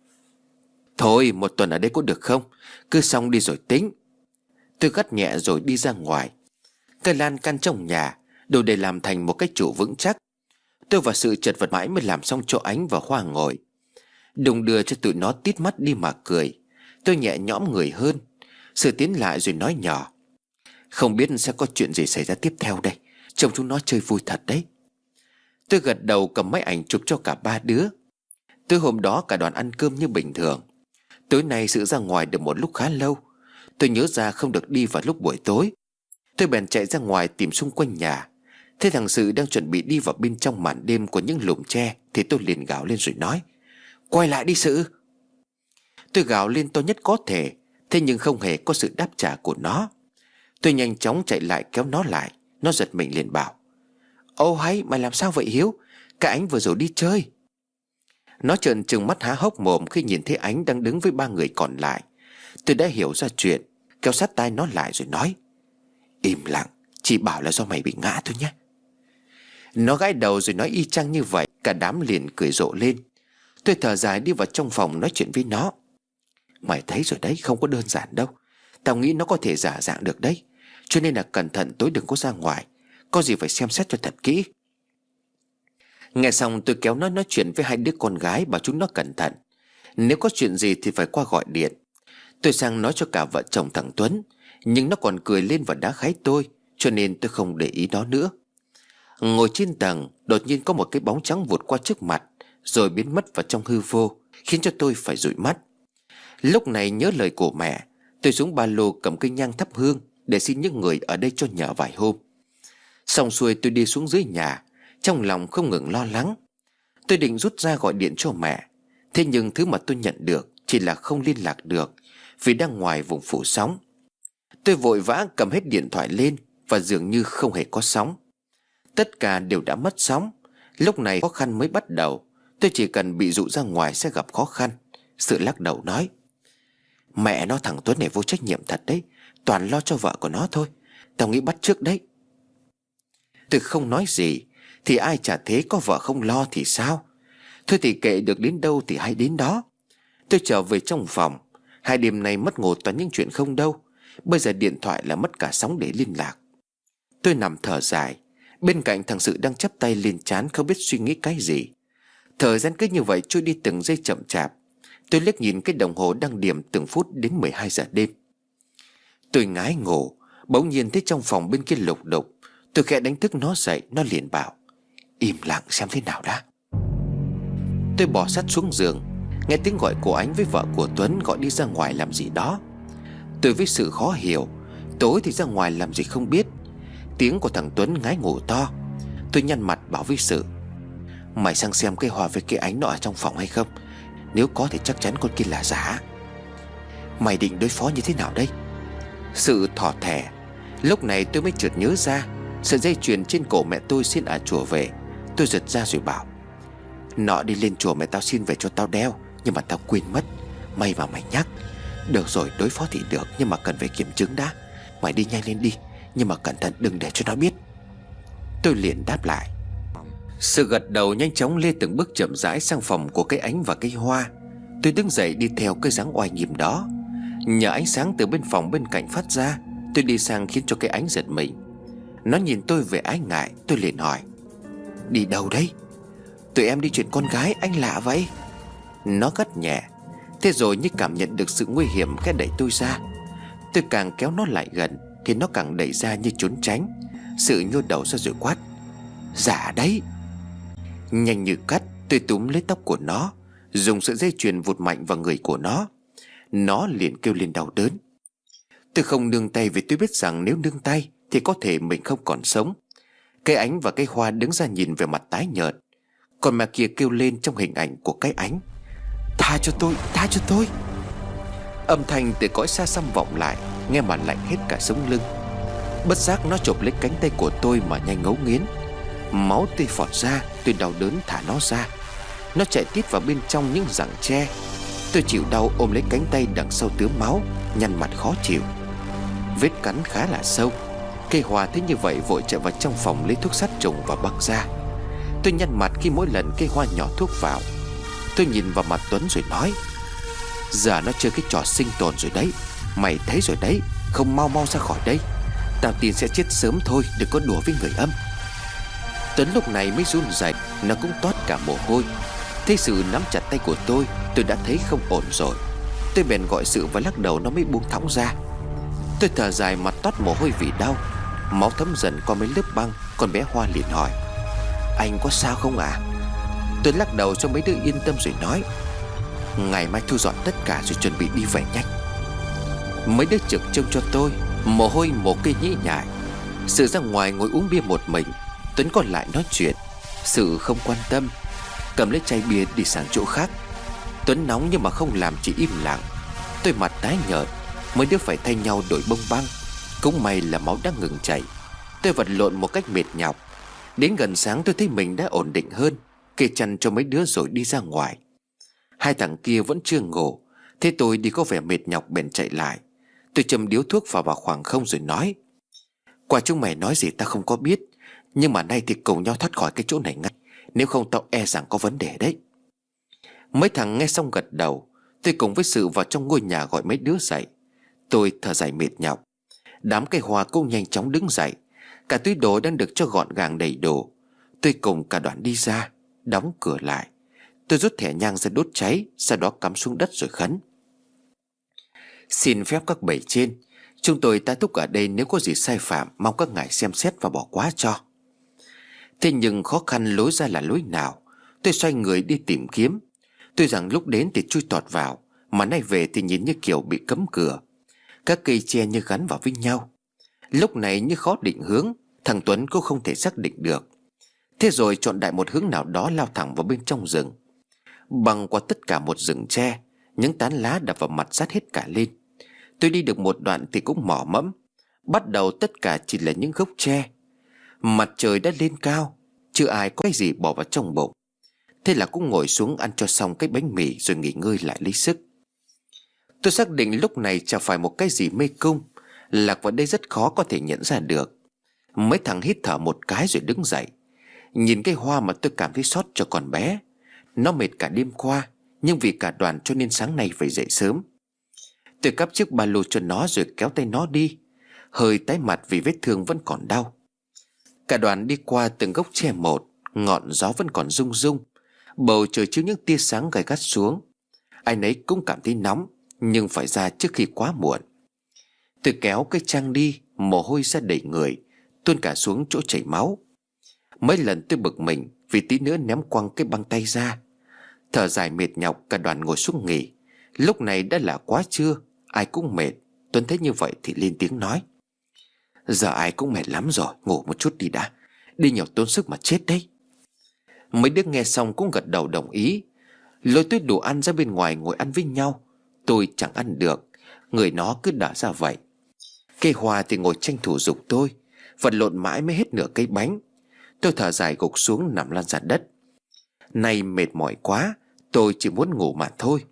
Thôi, một tuần ở đây có được không? Cứ xong đi rồi tính. Tôi gắt nhẹ rồi đi ra ngoài. Cây lan can trong nhà đủ để làm thành một cái trụ vững chắc. Tôi và Sự chật vật mãi mới làm xong chỗ Ánh và Hoa ngồi. Đùng đưa cho tụi nó tít mắt đi mà cười. Tôi nhẹ nhõm người hơn. Sự tiến lại rồi nói nhỏ: không biết sẽ có chuyện gì xảy ra tiếp theo đây. Trông chúng nó chơi vui thật đấy. Tôi gật đầu cầm máy ảnh chụp cho cả ba đứa. Tối hôm đó cả đoàn ăn cơm như bình thường. Tối nay Sự ra ngoài được một lúc khá lâu. Tôi nhớ ra không được đi vào lúc buổi tối. Tôi bèn chạy ra ngoài tìm xung quanh nhà. Thế thằng Sự đang chuẩn bị đi vào bên trong màn đêm của những lùm tre thì tôi liền gào lên rồi nói: quay lại đi Sự. Tôi gào lên to nhất có thể, thế nhưng không hề có sự đáp trả của nó. Tôi nhanh chóng chạy lại kéo nó lại. Nó giật mình liền bảo: ô hay, mày làm sao vậy Hiếu? Cả Ánh vừa rồi đi chơi. Nó trợn trừng mắt há hốc mồm khi nhìn thấy Ánh đang đứng với ba người còn lại. Tôi đã hiểu ra chuyện, kéo sát tai nó lại rồi nói: im lặng, chỉ bảo là do mày bị ngã thôi nhé. Nó gãi đầu rồi nói y chang như vậy. Cả đám liền cười rộ lên. Tôi thở dài đi vào trong phòng nói chuyện với nó: mày thấy rồi đấy, không có đơn giản đâu. Tao nghĩ nó có thể giả dạng được đấy. cho nên là cẩn thận tối đừng có ra ngoài. Có gì phải xem xét cho thật kỹ. Nghe xong tôi kéo nó nói chuyện với hai đứa con gái, bảo chúng nó cẩn thận. Nếu có chuyện gì thì phải qua gọi điện. Tôi sang nói cho cả vợ chồng thằng Tuấn, nhưng nó còn cười lên và đá khái tôi, cho nên tôi không để ý nó nữa. Ngồi trên tầng, đột nhiên có một cái bóng trắng vụt qua trước mặt, rồi biến mất vào trong hư vô, khiến cho tôi phải dụi mắt. Lúc này nhớ lời của mẹ, tôi xuống ba lô cầm cây nhang thắp hương để xin những người ở đây cho nhờ vài hôm. Xong xuôi tôi đi xuống dưới nhà, trong lòng không ngừng lo lắng. Tôi định rút ra gọi điện cho mẹ, thế nhưng thứ mà tôi nhận được chỉ là không liên lạc được, vì đang ngoài vùng phủ sóng. Tôi vội vã cầm hết điện thoại lên và dường như không hề có sóng. Tất cả đều đã mất sóng. Lúc này khó khăn mới bắt đầu. Tôi chỉ cần bị dụ ra ngoài sẽ gặp khó khăn. Sự lắc đầu nói: Mẹ nó, thằng Tuấn này vô trách nhiệm thật đấy, toàn lo cho vợ của nó thôi. Tao nghĩ bắt chước đấy. Tôi không nói gì, thì ai chả thế, có vợ không lo thì sao. Thôi thì kệ, được đến đâu thì hay đến đó. Tôi trở về trong phòng. Hai đêm nay mất ngủ toàn những chuyện không đâu. Bây giờ điện thoại là mất cả sóng để liên lạc. Tôi nằm thở dài. Bên cạnh thằng Sự đang chắp tay lên trán, không biết suy nghĩ cái gì. Thời gian cứ như vậy trôi đi từng giây chậm chạp. Tôi liếc nhìn cái đồng hồ đang điểm từng phút đến mười hai giờ đêm. Tôi ngái ngủ, bỗng nhiên thấy trong phòng bên kia lục đục. Tôi khẽ đánh thức nó dậy. Nó liền bảo: Im lặng xem thế nào đã. Tôi bò sát xuống giường, nghe tiếng gọi của Ánh với vợ của Tuấn gọi đi ra ngoài làm gì đó. Tôi với Sự khó hiểu, tối thì ra ngoài làm gì không biết. Tiếng của thằng Tuấn ngái ngủ to. Tôi nhăn mặt bảo với Sự: Mày sang xem cái Hòa với cái Ánh nó ở trong phòng hay không. Nếu có thì chắc chắn con kia là giả. Mày định đối phó như thế nào đây? Sự thỏ thẻ. Lúc này tôi mới chợt nhớ ra sợi dây chuyền trên cổ mẹ tôi xin ở chùa về. Tôi giật ra rồi bảo: Nó đi lên chùa mẹ tao xin về cho tao đeo, nhưng mà tao quên mất. May mà mày nhắc. Được rồi, đối phó thì được, nhưng mà cần phải kiểm chứng đã. Mày đi nhanh lên đi, nhưng mà cẩn thận đừng để cho nó biết. Tôi liền đáp lại. Sự gật đầu nhanh chóng lê từng bước chậm rãi sang phòng của cái Ánh và cái Hoa. Tôi đứng dậy đi theo cái dáng oai nghiêm đó. Nhờ ánh sáng từ bên phòng bên cạnh phát ra, tôi đi sang khiến cho cái Ánh giật mình. Nó nhìn tôi về ái ngại. Tôi liền hỏi: Đi đâu đấy? Tụi em đi chuyện con gái, anh lạ vậy. Nó gắt nhẹ. Thế rồi như cảm nhận được sự nguy hiểm, khẽ đẩy tôi ra. Tôi càng kéo nó lại gần thì nó càng đẩy ra như trốn tránh. Sự nhô đầu ra rồi quát: Giả đấy. Nhanh như cắt, tôi túm lấy tóc của nó, dùng sợi dây chuyền vụt mạnh vào người của nó. Nó liền kêu lên đau đớn. Tôi không nương tay vì tôi biết rằng nếu nương tay thì có thể mình không còn sống. Cái Ánh và cái Hoa đứng ra nhìn về mặt tái nhợt. Còn mà kia kêu lên trong hình ảnh của cái Ánh: Tha cho tôi, tha cho tôi. Âm thanh từ cõi xa xăm vọng lại, nghe mà lạnh hết cả sống lưng. Bất giác nó chộp lấy cánh tay của tôi mà nhanh ngấu nghiến. Máu tươi phọt ra. Tôi đau đớn thả nó ra. Nó chạy tít vào bên trong những rặng tre. Tôi chịu đau ôm lấy cánh tay đằng sau tứa máu, nhăn mặt khó chịu. Vết cắn khá là sâu. Cây Hòa thấy như vậy vội chạy vào trong phòng lấy thuốc sát trùng và băng ra. Tôi nhăn mặt khi mỗi lần cây Hoa nhỏ thuốc vào. Tôi nhìn vào mặt Tuấn rồi nói: Giờ nó chơi cái trò sinh tồn rồi đấy. Mày thấy rồi đấy, không mau mau ra khỏi đây, tao tin sẽ chết sớm thôi, đừng có đùa với người âm. Tuấn lúc này mới run rẩy, nó cũng toát cả mồ hôi. Thấy Sự nắm chặt tay của tôi, tôi đã thấy không ổn rồi. Tôi bèn gọi Sự và lắc đầu nó mới buông thõng ra. Tôi thở dài mặt toát mồ hôi vì đau. Máu thấm dần qua mấy lớp băng. Con bé Hoa liền hỏi: Anh có sao không ạ? À? Tôi lắc đầu cho mấy đứa yên tâm rồi nói: Ngày mai thu dọn tất cả rồi chuẩn bị đi về nhanh. Mấy đứa trực trông cho tôi, mồ hôi một cây nhĩ nhại. Sự ra ngoài ngồi uống bia một mình. Tuấn còn lại nói chuyện. Sự không quan tâm, cầm lấy chai bia đi sang chỗ khác. Tuấn nóng nhưng mà không làm, chỉ im lặng. Tôi mặt tái nhợt. Mấy đứa phải thay nhau đổi bông băng. Cũng may là máu đã ngừng chảy. Tôi vật lộn một cách mệt nhọc. Đến gần sáng tôi thấy mình đã ổn định hơn, kê chăn cho mấy đứa rồi đi ra ngoài. Hai thằng kia vẫn chưa ngủ. Thế tôi đi có vẻ mệt nhọc bèn chạy lại. Tôi châm điếu thuốc vào vào khoảng không rồi nói: Qua chúng mày nói gì ta không có biết, nhưng mà nay thì cùng nhau thoát khỏi cái chỗ này ngay. Nếu không tao e rằng có vấn đề đấy. Mấy thằng nghe xong gật đầu. Tôi cùng với Sự vào trong ngôi nhà gọi mấy đứa dậy. Tôi thở dài mệt nhọc. Đám cây hoa cũng nhanh chóng đứng dậy. Cả túi đồ đang được cho gọn gàng đầy đủ. Tôi cùng cả đoàn đi ra, đóng cửa lại. Tôi rút thẻ nhang ra đốt cháy, sau đó cắm xuống đất rồi khấn: Xin phép các bề trên, chúng tôi tá túc ở đây, nếu có gì sai phạm mong các ngài xem xét và bỏ qua cho. Thế nhưng khó khăn lối ra là lối nào? Tôi xoay người đi tìm kiếm. Tuy rằng lúc đến thì chui tọt vào, mà nay về thì nhìn như kiểu bị cấm cửa. Các cây tre như gắn vào với nhau. Lúc này như khó định hướng, thằng Tuấn cũng không thể xác định được. Thế rồi chọn đại một hướng nào đó lao thẳng vào bên trong rừng. Băng qua tất cả một rừng tre, những tán lá đập vào mặt sát hết cả lên. Tôi đi được một đoạn thì cũng mò mẫm. Bắt đầu tất cả chỉ là những gốc tre. Mặt trời đã lên cao, chưa ai có cái gì bỏ vào trong bụng. Thế là cũng ngồi xuống ăn cho xong cái bánh mì rồi nghỉ ngơi lại lấy sức. Tôi xác định lúc này chẳng phải một cái gì mê cung. Lạc vào đây rất khó có thể nhận ra được. Mấy thằng hít thở một cái rồi đứng dậy. Nhìn cái hoa mà tôi cảm thấy xót cho con bé. Nó mệt cả đêm qua, nhưng vì cả đoàn cho nên sáng nay phải dậy sớm. Tôi cắp chiếc ba lô cho nó rồi kéo tay nó đi. Hơi tái mặt vì vết thương vẫn còn đau. Cả đoàn đi qua từng gốc tre một. Ngọn gió vẫn còn rung rung. Bầu trời chiếu những tia sáng gay gắt xuống. Ai nấy cũng cảm thấy nóng, nhưng phải ra trước khi quá muộn. Tôi kéo cái trang đi, mồ hôi ra đầy người, tuôn cả xuống chỗ chảy máu. Mấy lần tôi bực mình vì tí nữa ném quăng cái băng tay ra. Thở dài mệt nhọc, cả đoàn ngồi xuống nghỉ. Lúc này đã là quá trưa, ai cũng mệt. Tuấn thấy như vậy thì lên tiếng nói: Giờ ai cũng mệt lắm rồi, ngủ một chút đi đã. Đi nhiều tốn sức mà chết đấy. Mấy đứa nghe xong cũng gật đầu đồng ý. Lôi túi đồ ăn ra bên ngoài ngồi ăn với nhau. Tôi chẳng ăn được, người nó cứ đả ra vậy. Cây hoa thì ngồi tranh thủ giục tôi, vật lộn mãi mới hết nửa cây bánh. Tôi thở dài gục xuống nằm lăn ra đất. Nay mệt mỏi quá, tôi chỉ muốn ngủ mà thôi.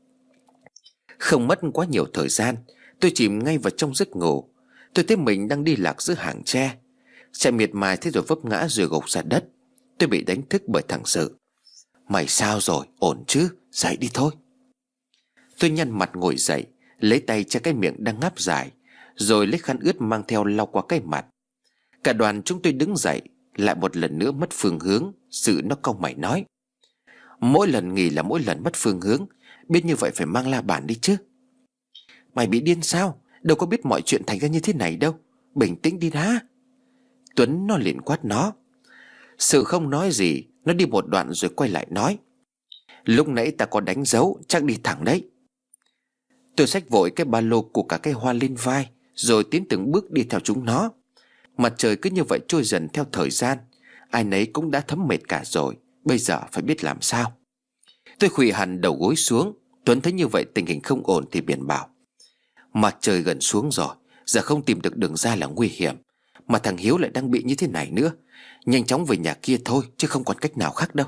Không mất quá nhiều thời gian, tôi chìm ngay vào trong giấc ngủ. Tôi thấy mình đang đi lạc giữa hàng tre. Chạy miệt mài thế rồi vấp ngã rồi gục ra đất. Tôi bị đánh thức bởi thằng Sự. Mày sao rồi, ổn chứ, dậy đi thôi. Tôi nhăn mặt ngồi dậy, lấy tay che cái miệng đang ngáp dài, rồi lấy khăn ướt mang theo lau qua cái mặt. Cả đoàn chúng tôi đứng dậy, lại một lần nữa mất phương hướng. Sự nó cau mày nói: Mỗi lần nghỉ là mỗi lần mất phương hướng, biết như vậy phải mang la bàn đi chứ. Mày bị điên sao? Đâu có biết mọi chuyện thành ra như thế này đâu. Bình tĩnh đi đã. Tuấn nó liền quát nó. Sự không nói gì, nó đi một đoạn rồi quay lại nói: Lúc nãy ta có đánh dấu, chắc đi thẳng đấy. Tôi xách vội cái ba lô của cả cái hoa lên vai, rồi tiến từng bước đi theo chúng nó. Mặt trời cứ như vậy trôi dần theo thời gian. Ai nấy cũng đã thấm mệt cả rồi, bây giờ phải biết làm sao. Tôi khuỵu hẳn đầu gối xuống. Tuấn thấy như vậy tình hình không ổn thì biển bảo: Mặt trời gần xuống rồi, giờ không tìm được đường ra là nguy hiểm. Mà thằng Hiếu lại đang bị như thế này nữa. Nhanh chóng về nhà kia thôi, chứ không còn cách nào khác đâu.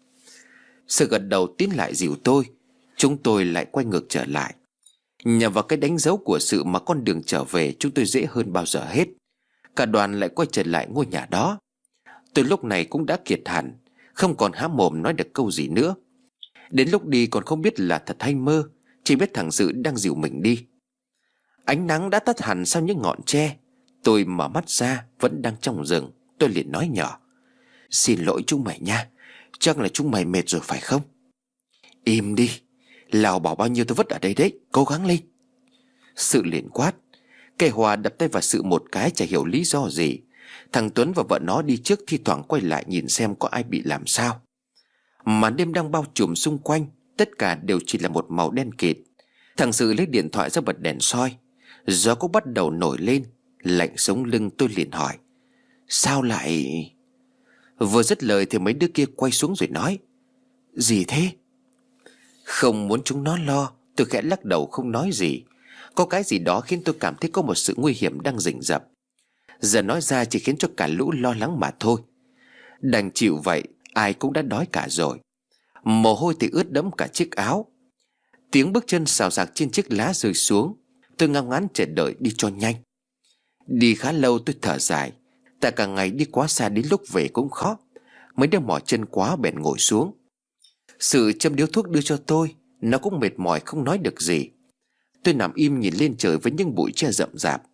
Sự gật đầu tiến lại dìu tôi. Chúng tôi lại quay ngược trở lại. Nhờ vào cái đánh dấu của Sự mà con đường trở về chúng tôi dễ hơn bao giờ hết. Cả đoàn lại quay trở lại ngôi nhà đó. Tôi lúc này cũng đã kiệt hẳn, không còn há mồm nói được câu gì nữa. Đến lúc đi còn không biết là thật hay mơ, chỉ biết thằng Sự đang dìu mình đi. Ánh nắng đã tắt hẳn sau những ngọn tre. Tôi mở mắt ra, vẫn đang trong rừng. Tôi liền nói nhỏ: Xin lỗi chúng mày nha, chắc là chúng mày mệt rồi phải không? Im đi, Lào bảo bao nhiêu tôi vứt ở đây đấy, cố gắng lên. Sự liền quát. Cây Hòa đập tay vào Sự một cái, chả hiểu lý do gì. Thằng Tuấn và vợ nó đi trước, thi thoảng quay lại nhìn xem có ai bị làm sao. Màn đêm đang bao trùm xung quanh, tất cả đều chỉ là một màu đen kịt. Thằng Sự lấy điện thoại ra bật đèn soi. Gió cũng bắt đầu nổi lên, lạnh sống lưng. Tôi liền hỏi: Sao lại... Vừa dứt lời thì mấy đứa kia quay xuống rồi nói: Gì thế? Không muốn chúng nó lo, tôi khẽ lắc đầu không nói gì. Có cái gì đó khiến tôi cảm thấy có một sự nguy hiểm đang rình rập. Giờ nói ra chỉ khiến cho cả lũ lo lắng mà thôi. Đành chịu vậy, ai cũng đã đói cả rồi. Mồ hôi thì ướt đẫm cả chiếc áo. Tiếng bước chân xào xạc trên chiếc lá rơi xuống. Tôi ngao ngán chờ đợi đi cho nhanh. Đi khá lâu tôi thở dài. Tại cả ngày đi quá xa, đến lúc về cũng khó. Mấy đứa mỏi chân quá bèn ngồi xuống. Sự châm điếu thuốc đưa cho tôi. Nó cũng mệt mỏi không nói được gì. Tôi nằm im nhìn lên trời với những bụi tre rậm rạp.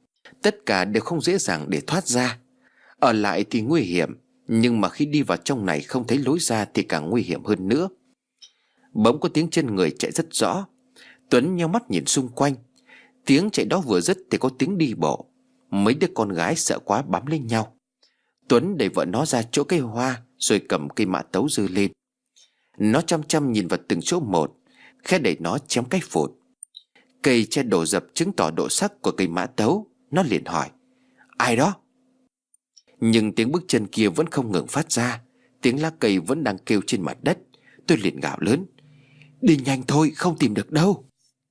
Tất cả đều không dễ dàng để thoát ra. Ở lại thì nguy hiểm, nhưng mà khi đi vào trong này không thấy lối ra thì càng nguy hiểm hơn nữa. Bỗng có tiếng chân người chạy rất rõ. Tuấn nheo mắt nhìn xung quanh. Tiếng chạy đó vừa dứt thì có tiếng đi bộ. Mấy đứa con gái sợ quá bám lên nhau. Tuấn đẩy vợ nó ra chỗ cây hoa, rồi cầm cây mã tấu giơ lên. Nó chăm chăm nhìn vào từng chỗ một, khẽ đẩy nó chém cái phụt. Cây che đổ dập chứng tỏ độ sắc của cây mã tấu. Nó liền hỏi: ai đó? Nhưng tiếng bước chân kia vẫn không ngừng phát ra. Tiếng lá cây vẫn đang kêu trên mặt đất. Tôi liền gào lớn: đi nhanh thôi, không tìm được đâu.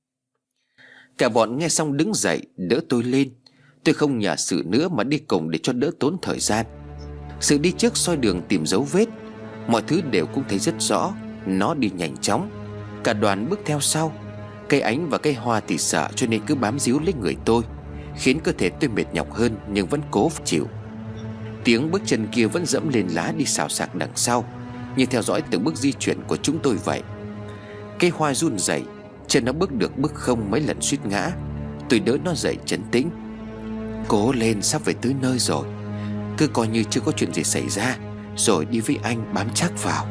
Cả bọn nghe xong đứng dậy đỡ tôi lên. Tôi không nhờ sự nữa mà đi cùng để cho đỡ tốn thời gian. Sự đi trước soi đường tìm dấu vết. Mọi thứ đều cũng thấy rất rõ. Nó đi nhanh chóng. Cả đoàn bước theo sau. Cây ánh và cây hoa thì sợ cho nên cứ bám díu lấy người tôi, khiến cơ thể tôi mệt nhọc hơn nhưng vẫn cố chịu. Tiếng bước chân kia vẫn dẫm lên lá đi xào xạc đằng sau, như theo dõi từng bước di chuyển của chúng tôi vậy. Cây hoa run rẩy, chân nó bước được bước không mấy lần suýt ngã. Tôi đỡ nó dậy trấn tĩnh: cố lên, sắp về tới nơi rồi. Cứ coi như chưa có chuyện gì xảy ra, rồi đi với anh, bám chắc vào.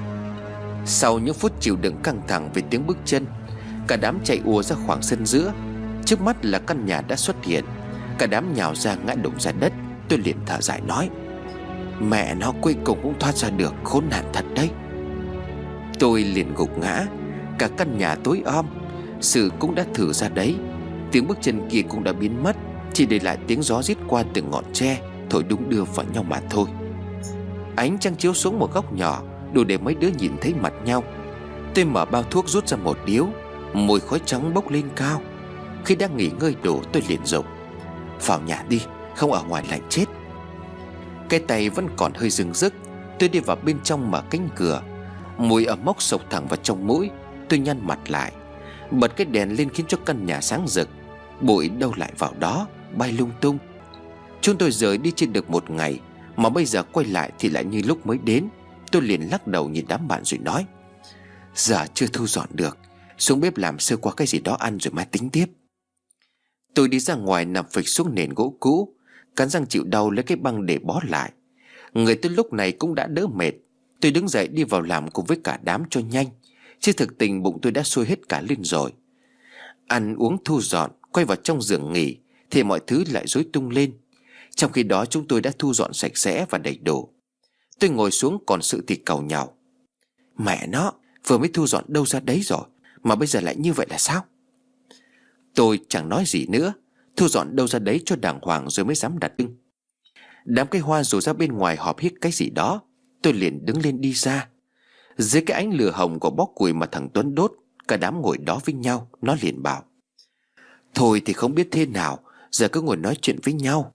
Sau những phút chịu đựng căng thẳng về tiếng bước chân, cả đám chạy ùa ra khoảng sân giữa. Trước mắt là căn nhà đã xuất hiện. Cả đám nhào ra ngã đụng ra đất. Tôi liền thở dài nói: mẹ nó, cuối cùng cũng thoát ra được, khốn nạn thật đấy. Tôi liền gục ngã. Cả căn nhà tối om. Sự cũng đã thử ra đấy. Tiếng bước chân kia cũng đã biến mất, chỉ để lại tiếng gió rít qua từng ngọn tre, thổi đung đưa vào nhau mà thôi. Ánh trăng chiếu xuống một góc nhỏ, đủ để mấy đứa nhìn thấy mặt nhau. Tôi mở bao thuốc rút ra một điếu. Mùi khói trắng bốc lên cao. Khi đang nghỉ ngơi đủ, tôi liền dục: vào nhà đi, không ở ngoài lạnh chết. Cái tay vẫn còn hơi rừng rức. Tôi đi vào bên trong mở cánh cửa. Mùi ẩm mốc sộc thẳng vào trong mũi. Tôi nhăn mặt lại, bật cái đèn lên khiến cho căn nhà sáng rực. Bụi đâu lại vào đó, bay lung tung. Chúng tôi rời đi trên được một ngày, mà bây giờ quay lại thì lại như lúc mới đến. Tôi liền lắc đầu nhìn đám bạn rồi nói: giờ chưa thu dọn được, xuống bếp làm sơ qua cái gì đó ăn rồi mai tính tiếp. Tôi đi ra ngoài nằm phịch xuống nền gỗ cũ, cắn răng chịu đau lấy cái băng để bó lại. Người tôi lúc này cũng đã đỡ mệt. Tôi đứng dậy đi vào làm cùng với cả đám cho nhanh, chứ thực tình bụng tôi đã sôi hết cả lên rồi. Ăn uống thu dọn, quay vào trong giường nghỉ thì mọi thứ lại rối tung lên. Trong khi đó chúng tôi đã thu dọn sạch sẽ và đầy đủ. Tôi ngồi xuống còn Sự thì càu nhàu: mẹ nó, vừa mới thu dọn đâu ra đấy rồi, mà bây giờ lại như vậy là sao? Tôi chẳng nói gì nữa. Thu dọn đâu ra đấy cho đàng hoàng rồi mới dám đặt lưng. Đám cây hoa rủ ra bên ngoài họp hít cái gì đó. Tôi liền đứng lên đi ra. Dưới cái ánh lửa hồng của bó củi mà thằng Tuấn đốt, cả đám ngồi đó với nhau. Nó liền bảo: thôi thì không biết thế nào, giờ cứ ngồi nói chuyện với nhau.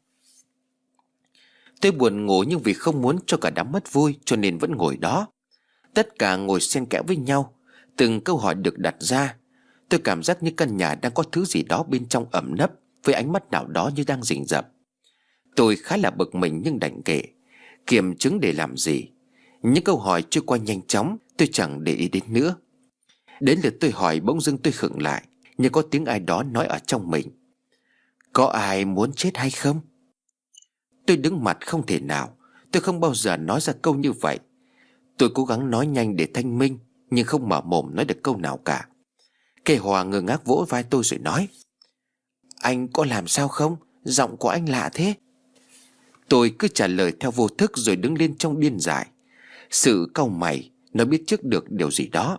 Tôi buồn ngủ nhưng vì không muốn cho cả đám mất vui cho nên vẫn ngồi đó. Tất cả ngồi xen kẽ với nhau. Từng câu hỏi được đặt ra. Tôi cảm giác như căn nhà đang có thứ gì đó bên trong ẩn nấp, với ánh mắt nào đó như đang rình rập. Tôi khá là bực mình nhưng đành kệ. Kiểm chứng để làm gì? Những câu hỏi trôi qua nhanh chóng, tôi chẳng để ý đến nữa. Đến lượt tôi hỏi, bỗng dưng tôi khựng lại, như có tiếng ai đó nói ở trong mình: có ai muốn chết hay không? Tôi đứng mặt không thể nào. Tôi không bao giờ nói ra câu như vậy. Tôi cố gắng nói nhanh để thanh minh, nhưng không mở mồm nói được câu nào cả. Cây hoa ngơ ngác vỗ vai tôi rồi nói: anh có làm sao không? Giọng của anh lạ thế. Tôi cứ trả lời theo vô thức rồi đứng lên trong điên dại. Sự cau mày, nó biết trước được điều gì đó.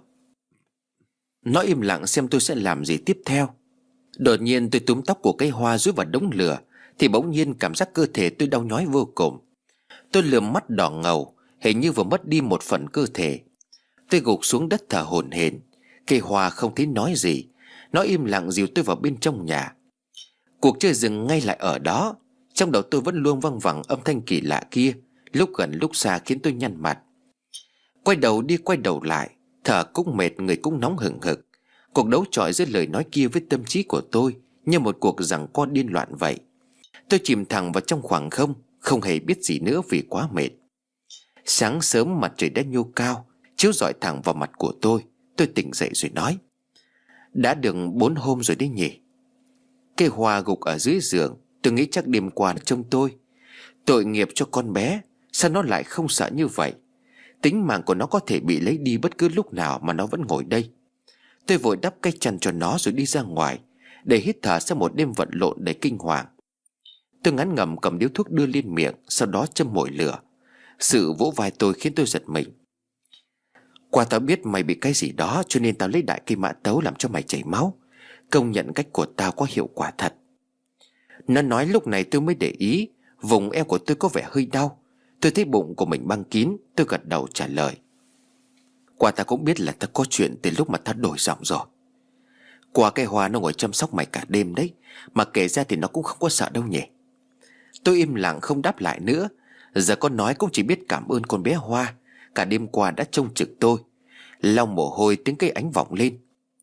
Nó im lặng xem tôi sẽ làm gì tiếp theo. Đột nhiên tôi túm tóc của cây hoa rúi vào đống lửa, thì bỗng nhiên cảm giác cơ thể tôi đau nhói vô cùng. Tôi lườm mắt đỏ ngầu, hình như vừa mất đi một phần cơ thể. Tôi gục xuống đất thở hổn hển. Cây hoa không thấy nói gì. Nó im lặng dìu tôi vào bên trong nhà. Cuộc chơi dừng ngay lại ở đó. Trong đầu tôi vẫn luôn văng vẳng âm thanh kỳ lạ kia, lúc gần lúc xa khiến tôi nhăn mặt. Quay đầu đi quay đầu lại, thở cũng mệt, người cũng nóng hừng hực. Cuộc đấu chọi giữa lời nói kia với tâm trí của tôi như một cuộc giằng co điên loạn vậy. Tôi chìm thẳng vào trong khoảng không, không hề biết gì nữa vì quá mệt. Sáng sớm mặt trời đã nhô cao, chiếu rọi thẳng vào mặt của tôi. Tôi tỉnh dậy rồi nói: đã được bốn hôm rồi đấy nhỉ? Cây hoa gục ở dưới giường, Tôi nghĩ chắc đêm qua nó trông tôi. Tội nghiệp cho con bé. Sao nó lại không sợ như vậy? Tính mạng của nó có thể bị lấy đi bất cứ lúc nào mà nó vẫn ngồi đây. Tôi vội đắp cái chăn cho nó rồi đi ra ngoài để hít thở sau một đêm vật lộn đầy kinh hoàng. Tôi ngán ngẩm cầm điếu thuốc đưa lên miệng, sau đó châm mồi lửa. Sự vỗ vai tôi khiến tôi giật mình. Qua tao biết mày bị cái gì đó, cho nên tao lấy đại cây mã tấu làm cho mày chảy máu. Công nhận cách của tao có hiệu quả thật. Nó nói lúc này tôi mới để ý vùng eo của tôi có vẻ hơi đau. Tôi thấy bụng của mình băng kín. Tôi gật đầu trả lời. Qua tao cũng biết là tao có chuyện từ lúc mà tao đổi giọng rồi. Qua cái Hoa nó ngồi chăm sóc mày cả đêm đấy. Mà kể ra thì nó cũng không có sợ đâu nhỉ. Tôi im lặng không đáp lại nữa. Giờ con nói cũng chỉ biết cảm ơn con bé Hoa. Cả đêm qua đã trông trực tôi. Lau mồ hôi, tiếng cây ánh vọng lên.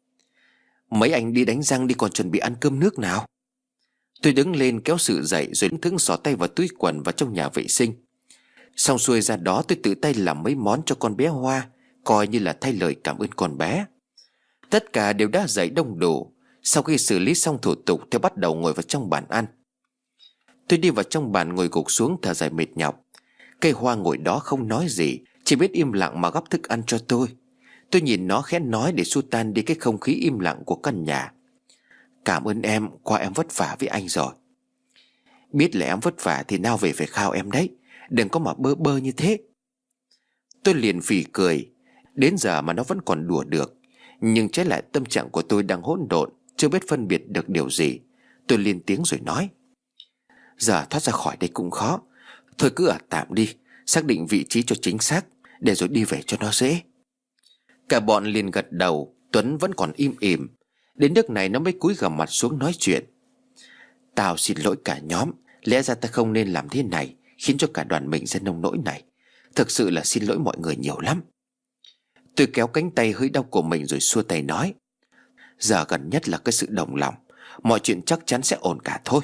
Mấy anh đi đánh răng đi, còn chuẩn bị ăn cơm nước nào. Tôi đứng lên kéo Sự dậy rồi thững xỏ tay vào túi quần vào trong nhà vệ sinh. Xong xuôi ra đó tôi tự tay làm mấy món cho con bé Hoa, coi như là thay lời cảm ơn con bé. Tất cả đều đã dậy đông đủ. Sau khi xử lý xong thủ tục, tôi bắt đầu ngồi vào trong bàn ăn. Tôi đi vào trong bàn ngồi gục xuống thở dài mệt nhọc. Cây Hoa ngồi đó không nói gì, chỉ biết im lặng mà gắp thức ăn cho tôi. Tôi nhìn nó khẽ nói để xua tan đi cái không khí im lặng của căn nhà. Cảm ơn em, qua em vất vả với anh rồi. Biết là em vất vả thì nào về phải khao em đấy. Đừng có mà bơ bơ như thế. Tôi liền phì cười. Đến giờ mà nó vẫn còn đùa được. Nhưng trái lại tâm trạng của tôi đang hỗn độn, chưa biết phân biệt được điều gì. Tôi lên tiếng rồi nói. Giờ thoát ra khỏi đây cũng khó. Thôi cứ ở tạm đi, xác định vị trí cho chính xác, để rồi đi về cho nó dễ. Cả bọn liền gật đầu. Tuấn vẫn còn im ỉm. Đến nước này nó mới cúi gằm mặt xuống nói chuyện. Tao xin lỗi cả nhóm. Lẽ ra ta không nên làm thế này, khiến cho cả đoàn mình ra nông nỗi này. Thực sự là xin lỗi mọi người nhiều lắm. Tôi kéo cánh tay hơi đau của mình rồi xua tay nói. Giờ gần nhất là cái sự đồng lòng. Mọi chuyện chắc chắn sẽ ổn cả thôi.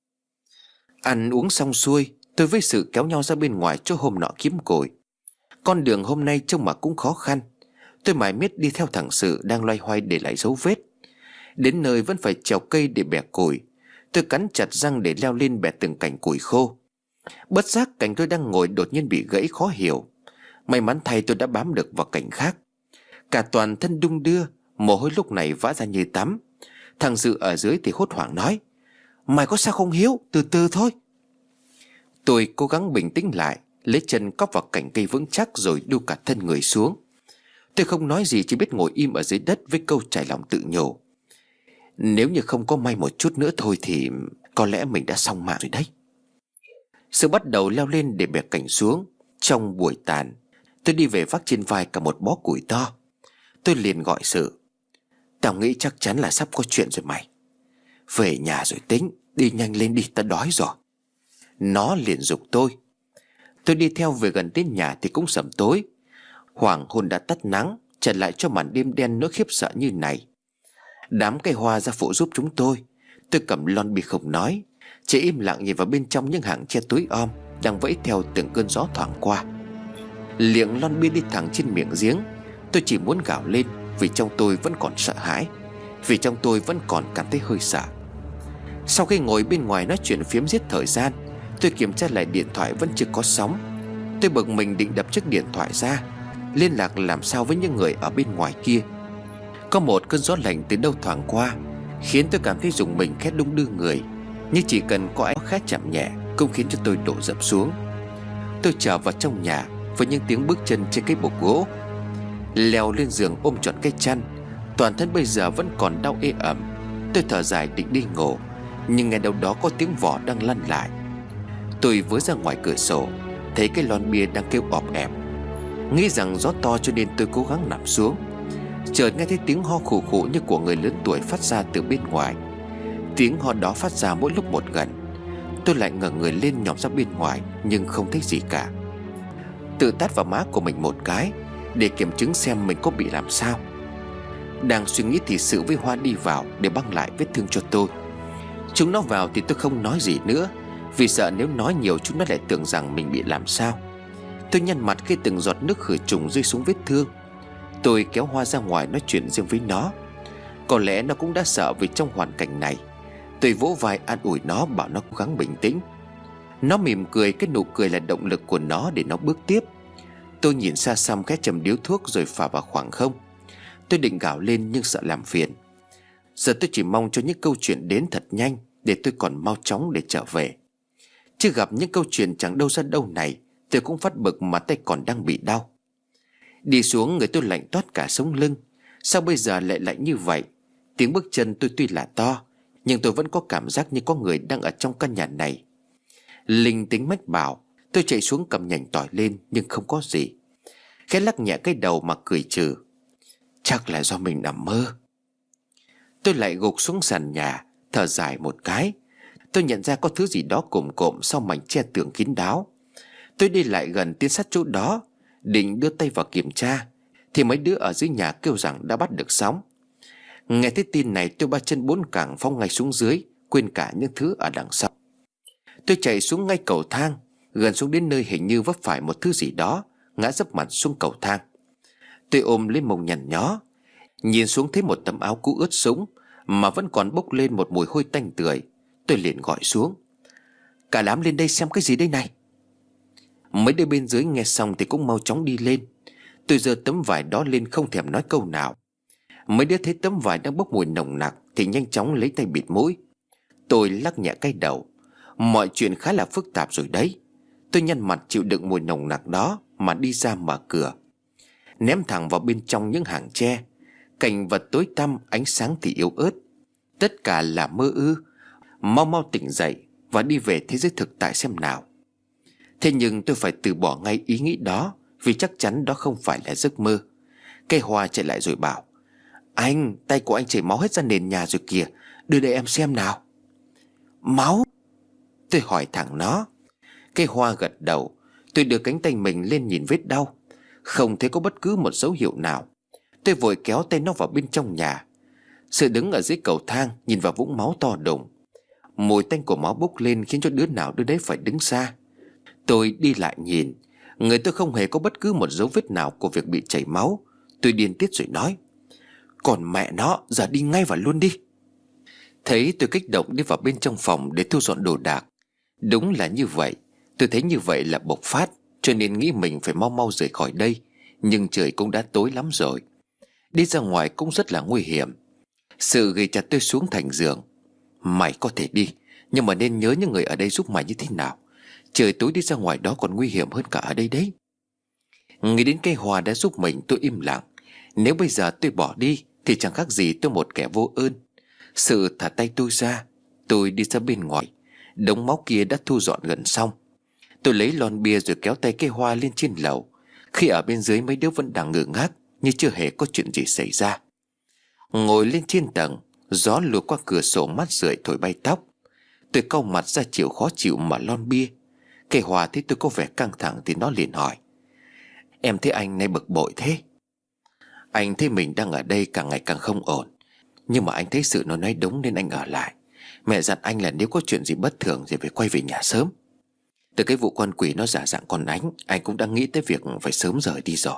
Ăn uống xong xuôi, tôi với Sự kéo nhau ra bên ngoài chỗ hôm nọ kiếm củi. Con đường hôm nay trông mà cũng khó khăn. Tôi mải miết đi theo thằng Sự đang loay hoay để lại dấu vết. Đến nơi vẫn phải trèo cây để bẻ củi. Tôi cắn chặt răng để leo lên bẻ từng cành củi khô. Bất giác cành tôi đang ngồi đột nhiên bị gãy khó hiểu. May mắn thay tôi đã bám được vào cành khác. Cả toàn thân đung đưa, mồ hôi lúc này vã ra như tắm. Thằng Sự ở dưới thì hốt hoảng nói. Mày có sao không Hiếu, từ từ thôi. Tôi cố gắng bình tĩnh lại, lấy chân cóp vào cành cây vững chắc rồi đu cả thân người xuống. Tôi không nói gì, chỉ biết ngồi im ở dưới đất với câu trải lòng tự nhủ. Nếu như không có may một chút nữa thôi thì có lẽ mình đã xong mạng rồi đấy. Sự bắt đầu leo lên để bẻ cành xuống. Trong buổi tàn, tôi đi về vác trên vai cả một bó củi to. Tôi liền gọi Sự. Tao nghĩ chắc chắn là sắp có chuyện rồi mày. Về nhà rồi tính, đi nhanh lên đi, tao đói rồi. Nó liền giục tôi. Tôi đi theo về gần đến nhà thì cũng sẩm tối. Hoàng hôn đã tắt nắng, trở lại cho màn đêm đen nỗi khiếp sợ như này. Đám cây Hoa ra phụ giúp chúng tôi. Tôi cầm lon bia không nói, chỉ im lặng nhìn vào bên trong những hàng tre túi om đang vẫy theo từng cơn gió thoảng qua. Liệng lon bia đi thẳng trên miệng giếng. Tôi chỉ muốn gào lên, vì trong tôi vẫn còn sợ hãi, vì trong tôi vẫn còn cảm thấy hơi sợ. Sau khi ngồi bên ngoài nói chuyện phiếm giết thời gian, tôi kiểm tra lại điện thoại vẫn chưa có sóng. Tôi bực mình định đập chiếc điện thoại ra, liên lạc làm sao với những người ở bên ngoài kia. Có một cơn gió lạnh từ đâu thoảng qua, khiến tôi cảm thấy rùng mình khẽ đung đưa người. Nhưng chỉ cần có ai khẽ chạm nhẹ cũng khiến cho tôi đổ dập xuống. Tôi trở vào trong nhà với những tiếng bước chân trên cái bục gỗ. Leo lên giường ôm trọn cái chăn. Toàn thân bây giờ vẫn còn đau ê ẩm. Tôi thở dài định đi ngủ, nhưng nghe đâu đó có tiếng vỏ đang lăn lại. Tôi vừa ra ngoài cửa sổ, thấy cái lon bia đang kêu ọp ẹp. Nghĩ rằng gió to cho nên tôi cố gắng nằm xuống. Chợt nghe thấy tiếng ho khủ khủ như của người lớn tuổi phát ra từ bên ngoài. Tiếng ho đó phát ra mỗi lúc một gần. Tôi lại ngẩng người lên nhòm ra bên ngoài, nhưng không thấy gì cả. Tự tát vào má của mình một cái để kiểm chứng xem mình có bị làm sao. Đang suy nghĩ thì Sự với Hoa đi vào để băng lại vết thương cho tôi. Chúng nó vào thì tôi không nói gì nữa, vì sợ nếu nói nhiều chúng nó lại tưởng rằng mình bị làm sao. Tôi nhăn mặt khi từng giọt nước khử trùng rơi xuống vết thương. Tôi kéo Hoa ra ngoài nói chuyện riêng với nó. Có lẽ nó cũng đã sợ vì trong hoàn cảnh này. Tôi vỗ vai an ủi nó, bảo nó cố gắng bình tĩnh. Nó mỉm cười, cái nụ cười là động lực của nó để nó bước tiếp. Tôi nhìn xa xăm khẽ châm điếu thuốc rồi phả vào khoảng không. Tôi định gào lên nhưng sợ làm phiền. Giờ tôi chỉ mong cho những câu chuyện đến thật nhanh, để tôi còn mau chóng để trở về. Chứ gặp những câu chuyện chẳng đâu ra đâu này, tôi cũng phát bực mà tay còn đang bị đau. Đi xuống người tôi lạnh toát cả sống lưng. Sao bây giờ lại lạnh như vậy? Tiếng bước chân tôi tuy là to, nhưng tôi vẫn có cảm giác như có người đang ở trong căn nhà này. Linh tính mách bảo. Tôi chạy xuống cầm nhành tỏi lên nhưng không có gì. Khẽ lắc nhẹ cái đầu mà cười trừ. Chắc là do mình nằm mơ. Tôi lại gục xuống sàn nhà, thở dài một cái. Tôi nhận ra có thứ gì đó cộm cộm sau mảnh che tường kín đáo. Tôi đi lại gần, tiến sát chỗ đó, định đưa tay vào kiểm tra, thì mấy đứa ở dưới nhà kêu rằng đã bắt được sóng. Nghe thấy tin này, tôi ba chân bốn cẳng phóng ngay xuống dưới, quên cả những thứ ở đằng sau. Tôi chạy xuống ngay cầu thang. Gần xuống đến nơi hình như vấp phải một thứ gì đó, ngã dấp mặt xuống cầu thang. Tôi ôm lấy mông nhằn nhó, nhìn xuống thấy một tấm áo cũ ướt sũng mà vẫn còn bốc lên một mùi hôi tanh tưởi. Tôi liền gọi xuống. Cả đám lên đây xem cái gì đây này. Mấy đứa bên dưới nghe xong thì cũng mau chóng đi lên. Tôi giơ tấm vải đó lên không thèm nói câu nào. Mấy đứa thấy tấm vải đang bốc mùi nồng nặc thì nhanh chóng lấy tay bịt mũi. Tôi lắc nhẹ cái đầu. Mọi chuyện khá là phức tạp rồi đấy. Tôi nhăn mặt chịu đựng mùi nồng nặc đó mà đi ra mở cửa, ném thẳng vào bên trong những hàng tre. Cảnh vật tối tăm, ánh sáng thì yếu ớt. Tất cả là mơ ư? Mau mau tỉnh dậy và đi về thế giới thực tại xem nào. Thế nhưng tôi phải từ bỏ ngay ý nghĩ đó, vì chắc chắn đó không phải là giấc mơ. Cây Hoa chạy lại rồi bảo. Anh, tay của anh chảy máu hết ra nền nhà rồi kìa, đưa đây em xem nào. Máu? Tôi hỏi thẳng nó. Cây Hoa gật đầu. Tôi đưa cánh tay mình lên nhìn vết đau. Không thấy có bất cứ một dấu hiệu nào. Tôi vội kéo tay nó vào bên trong nhà. Sự đứng ở dưới cầu thang nhìn vào vũng máu to đùng. Mùi tanh của máu bốc lên khiến cho đứa nào đứa đấy phải đứng xa. Tôi đi lại nhìn. Người tôi không hề có bất cứ một dấu vết nào của việc bị chảy máu. Tôi điên tiết rồi nói. Còn mẹ nó, giờ đi ngay vào luôn đi. Thấy tôi kích động đi vào bên trong phòng để thu dọn đồ đạc. Đúng là như vậy. Tôi thấy như vậy là bộc phát, cho nên nghĩ mình phải mau mau rời khỏi đây. Nhưng trời cũng đã tối lắm rồi. Đi ra ngoài cũng rất là nguy hiểm. Sự gầy chặt tôi xuống thành giường. Mày có thể đi, nhưng mà nên nhớ những người ở đây giúp mày như thế nào. Trời tối đi ra ngoài đó còn nguy hiểm hơn cả ở đây đấy. Nghĩ đến cây Hoa đã giúp mình, tôi im lặng. Nếu bây giờ tôi bỏ đi thì chẳng khác gì tôi một kẻ vô ơn. Sự thả tay tôi ra. Tôi đi ra bên ngoài. Đống máu kia đã thu dọn gần xong. Tôi lấy lon bia rồi kéo tay cây Hoa lên trên lầu. Khi ở bên dưới mấy đứa vẫn đang ngơ ngác, như chưa hề có chuyện gì xảy ra. Ngồi lên trên tầng, gió lùa qua cửa sổ mát rượi thổi bay tóc. Tôi cau mặt ra chiều khó chịu mà lon bia. Cây Hoa thấy tôi có vẻ căng thẳng thì nó liền hỏi. Em thấy anh nay bực bội thế? Anh thấy mình đang ở đây càng ngày càng không ổn. Nhưng mà anh thấy sự nó nói đúng nên anh ở lại. Mẹ dặn anh là nếu có chuyện gì bất thường thì phải quay về nhà sớm. Từ cái vụ con quỷ nó giả dạng con ánh, anh cũng đang nghĩ tới việc phải sớm rời đi rồi.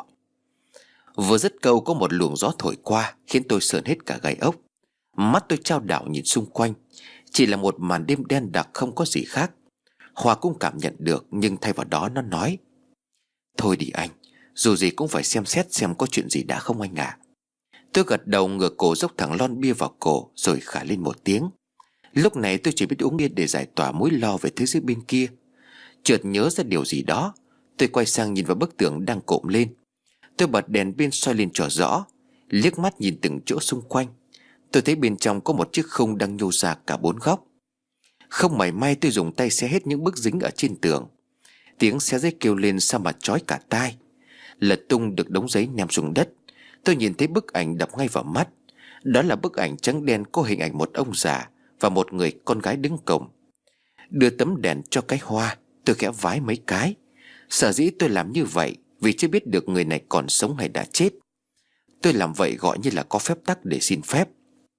Vừa dứt câu có một luồng gió thổi qua khiến tôi sởn hết cả gai ốc. Mắt tôi chao đảo nhìn xung quanh. Chỉ là một màn đêm đen đặc, không có gì khác. Hoa cũng cảm nhận được, nhưng thay vào đó nó nói. Thôi đi anh, dù gì cũng phải xem xét xem có chuyện gì đã không anh ạ. Tôi gật đầu, ngửa cổ dốc thẳng lon bia vào cổ rồi khả lên một tiếng. Lúc này tôi chỉ biết uống bia để giải tỏa mối lo về thế giới bên kia. Chợt nhớ ra điều gì đó, tôi quay sang nhìn vào bức tường đang cộm lên. Tôi bật đèn pin soi lên cho rõ, liếc mắt nhìn từng chỗ xung quanh. Tôi thấy bên trong có một chiếc khung đang nhô ra cả bốn góc. Không mảy may tôi dùng tay xé hết những bức dính ở trên tường. Tiếng xé giấy kêu lên sao mà chói cả tai. Lật tung được đống giấy ném xuống đất. Tôi nhìn thấy bức ảnh đập ngay vào mắt. Đó là bức ảnh trắng đen có hình ảnh một ông già và một người con gái đứng cổng. Đưa tấm đèn cho cái Hoa, tôi khẽ vái mấy cái. Sở dĩ tôi làm như vậy vì chưa biết được người này còn sống hay đã chết. Tôi làm vậy gọi như là có phép tắc để xin phép.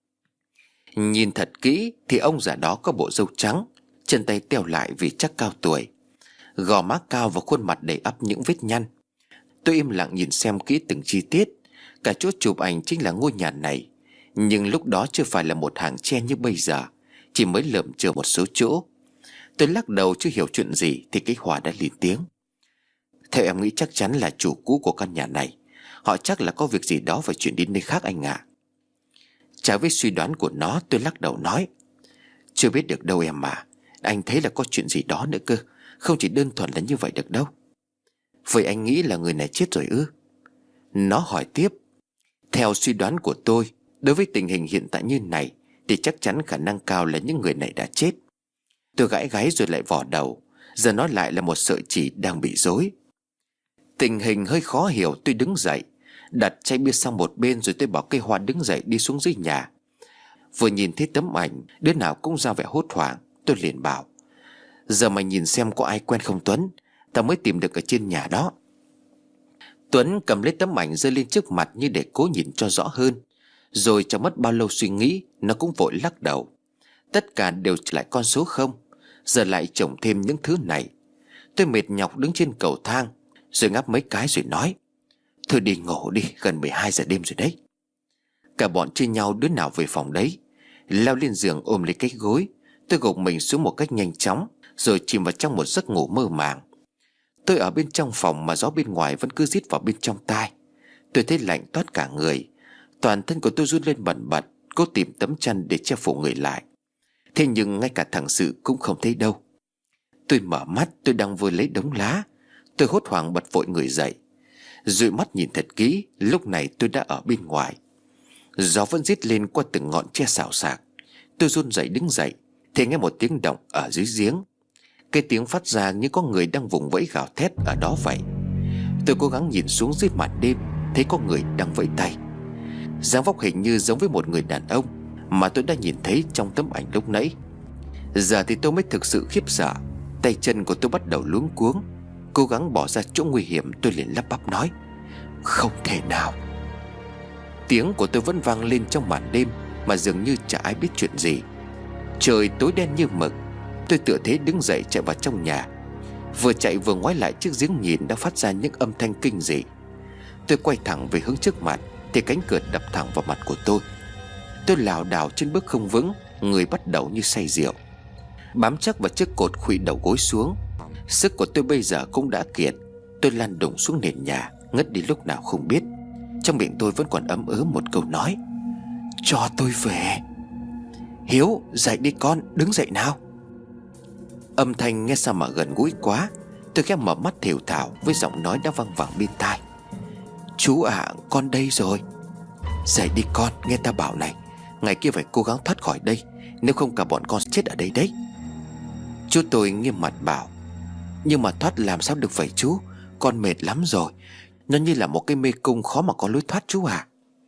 Nhìn thật kỹ thì ông già đó có bộ râu trắng, chân tay teo lại vì chắc cao tuổi, gò má cao và khuôn mặt đầy ắp những vết nhăn. Tôi im lặng nhìn xem kỹ từng chi tiết. Cả chỗ chụp ảnh chính là ngôi nhà này, nhưng lúc đó chưa phải là một hàng tre như bây giờ, chỉ mới lởm chởm một số chỗ. Tôi lắc đầu chưa hiểu chuyện gì thì cái Hòa đã lên tiếng. Theo em nghĩ chắc chắn là chủ cũ của căn nhà này. Họ chắc là có việc gì đó phải chuyển đi nơi khác anh ạ. Trái với suy đoán của nó, tôi lắc đầu nói: Chưa biết được đâu em mà. Anh thấy là có chuyện gì đó nữa cơ. Không chỉ đơn thuần là như vậy được đâu. Vậy anh nghĩ là người này chết rồi ư? Nó hỏi tiếp: Theo suy đoán của tôi, đối với tình hình hiện tại như này thì chắc chắn khả năng cao là những người này đã chết. Tôi gãi gáy rồi lại vò đầu. Giờ nó lại là một sợi chỉ đang bị rối. Tình hình hơi khó hiểu, tôi đứng dậy, đặt chai bia sang một bên rồi tôi bảo cây Hoa đứng dậy đi xuống dưới nhà. Vừa nhìn thấy tấm ảnh, đứa nào cũng ra vẻ hốt hoảng. Tôi liền bảo: Giờ mày nhìn xem có ai quen không Tuấn. Tao mới tìm được ở trên nhà đó. Tuấn cầm lấy tấm ảnh giơ lên trước mặt như để cố nhìn cho rõ hơn. Rồi chẳng mất bao lâu suy nghĩ, nó cũng vội lắc đầu. Tất cả đều chỉ lại con số không. Giờ lại chồng thêm những thứ này. Tôi mệt nhọc đứng trên cầu thang, rồi ngáp mấy cái rồi nói: Thôi đi ngủ đi, gần mười hai giờ đêm rồi đấy. Cả bọn chia nhau đứa nào về phòng đấy. Leo lên giường ôm lấy cái gối. Tôi gục mình xuống một cách nhanh chóng, rồi chìm vào trong một giấc ngủ mơ màng. Tôi ở bên trong phòng mà gió bên ngoài vẫn cứ rít vào bên trong tai. Tôi thấy lạnh toát cả người. Toàn thân của tôi run lên bần bật, cố tìm tấm chăn để che phủ người lại. Thế nhưng ngay cả thằng Sự cũng không thấy đâu. Tôi mở mắt, tôi đang vừa lấy đống lá. Tôi hốt hoảng bật vội người dậy. Dụi mắt nhìn thật kỹ, lúc này tôi đã ở bên ngoài. Gió vẫn rít lên qua từng ngọn tre xào xạc. Tôi run rẩy đứng dậy thì nghe một tiếng động ở dưới giếng. Cái tiếng phát ra như có người đang vùng vẫy gào thét ở đó vậy. Tôi cố gắng nhìn xuống dưới màn đêm, thấy có người đang vẫy tay. Dáng vóc hình như giống với một người đàn ông mà tôi đã nhìn thấy trong tấm ảnh lúc nãy. Giờ thì tôi mới thực sự khiếp sợ. Tay chân của tôi bắt đầu luống cuống. Cố gắng bỏ ra chỗ nguy hiểm, tôi liền lắp bắp nói: Không thể nào. Tiếng của tôi vẫn vang lên trong màn đêm mà dường như chả ai biết chuyện gì. Trời tối đen như mực. Tôi tựa thế đứng dậy chạy vào trong nhà. Vừa chạy vừa ngoái lại chiếc giếng nhìn đã phát ra những âm thanh kinh dị. Tôi quay thẳng về hướng trước mặt thì cánh cửa đập thẳng vào mặt của tôi. Tôi lảo đảo trên bước không vững, người bắt đầu như say rượu, bám chắc vào chiếc cột khuỵu đầu gối xuống. Sức của tôi bây giờ cũng đã kiệt. Tôi lăn đùng xuống nền nhà, ngất đi lúc nào không biết. Trong miệng tôi vẫn còn ấm ớ một câu nói: Cho tôi về. Hiếu, dậy đi con, đứng dậy nào. Âm thanh nghe sao mà gần gũi quá. Tôi khẽ mở mắt thều thào với giọng nói đã văng vẳng bên tai: Chú ạ, à, con đây rồi. Dậy đi con, nghe ta bảo này. Ngày kia phải cố gắng thoát khỏi đây, nếu không cả bọn con chết ở đây đấy. Chú tôi nghiêm mặt bảo: Nhưng mà thoát làm sao được vậy chú. Con mệt lắm rồi. Nó như là một cái mê cung khó mà có lối thoát chú à.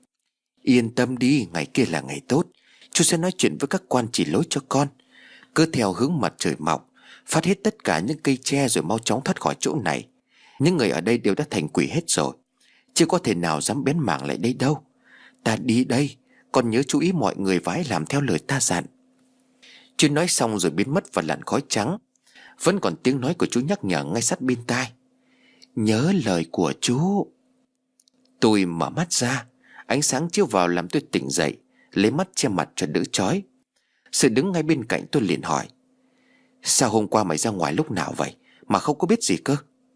Yên tâm đi, ngày kia là ngày tốt. Chú sẽ nói chuyện với các quan chỉ lối cho con. Cứ theo hướng mặt trời mọc, phát hết tất cả những cây tre rồi mau chóng thoát khỏi chỗ này. Những người ở đây đều đã thành quỷ hết rồi, chưa có thể nào dám bén mảng lại đây đâu. Ta đi đây, con nhớ chú ý mọi người và hãy làm theo lời ta dặn. Chú nói xong rồi biến mất vào làn khói trắng. Vẫn còn tiếng nói của chú nhắc nhở ngay sát bên tai: Nhớ lời của chú. Tôi mở mắt ra. Ánh sáng chiếu vào làm tôi tỉnh dậy, lấy mắt che mặt cho đỡ chói. Sự đứng ngay bên cạnh tôi liền hỏi: Sao hôm qua mày ra ngoài lúc nào vậy mà không có biết gì cơ?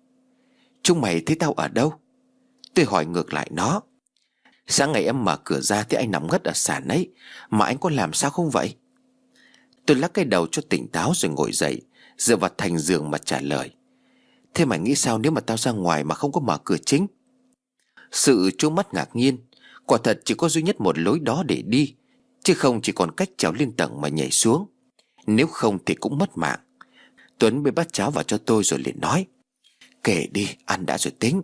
Chúng mày thấy tao ở đâu? Tôi hỏi ngược lại nó. Sáng ngày em mở cửa ra thì anh nằm ngất ở sàn ấy, mà anh có làm sao không vậy? Tôi lắc cái đầu cho tỉnh táo rồi ngồi dậy, dựa vào thành giường mà trả lời: Thế mày nghĩ sao nếu mà tao ra ngoài mà không có mở cửa chính? Sự trố mắt ngạc nhiên. Quả thật chỉ có duy nhất một lối đó để đi, chứ không chỉ còn cách trèo lên tầng mà nhảy xuống. Nếu không thì cũng mất mạng. Tuấn bê bát cháo vào cho tôi rồi liền nói: Kể đi, ăn đã rồi tính.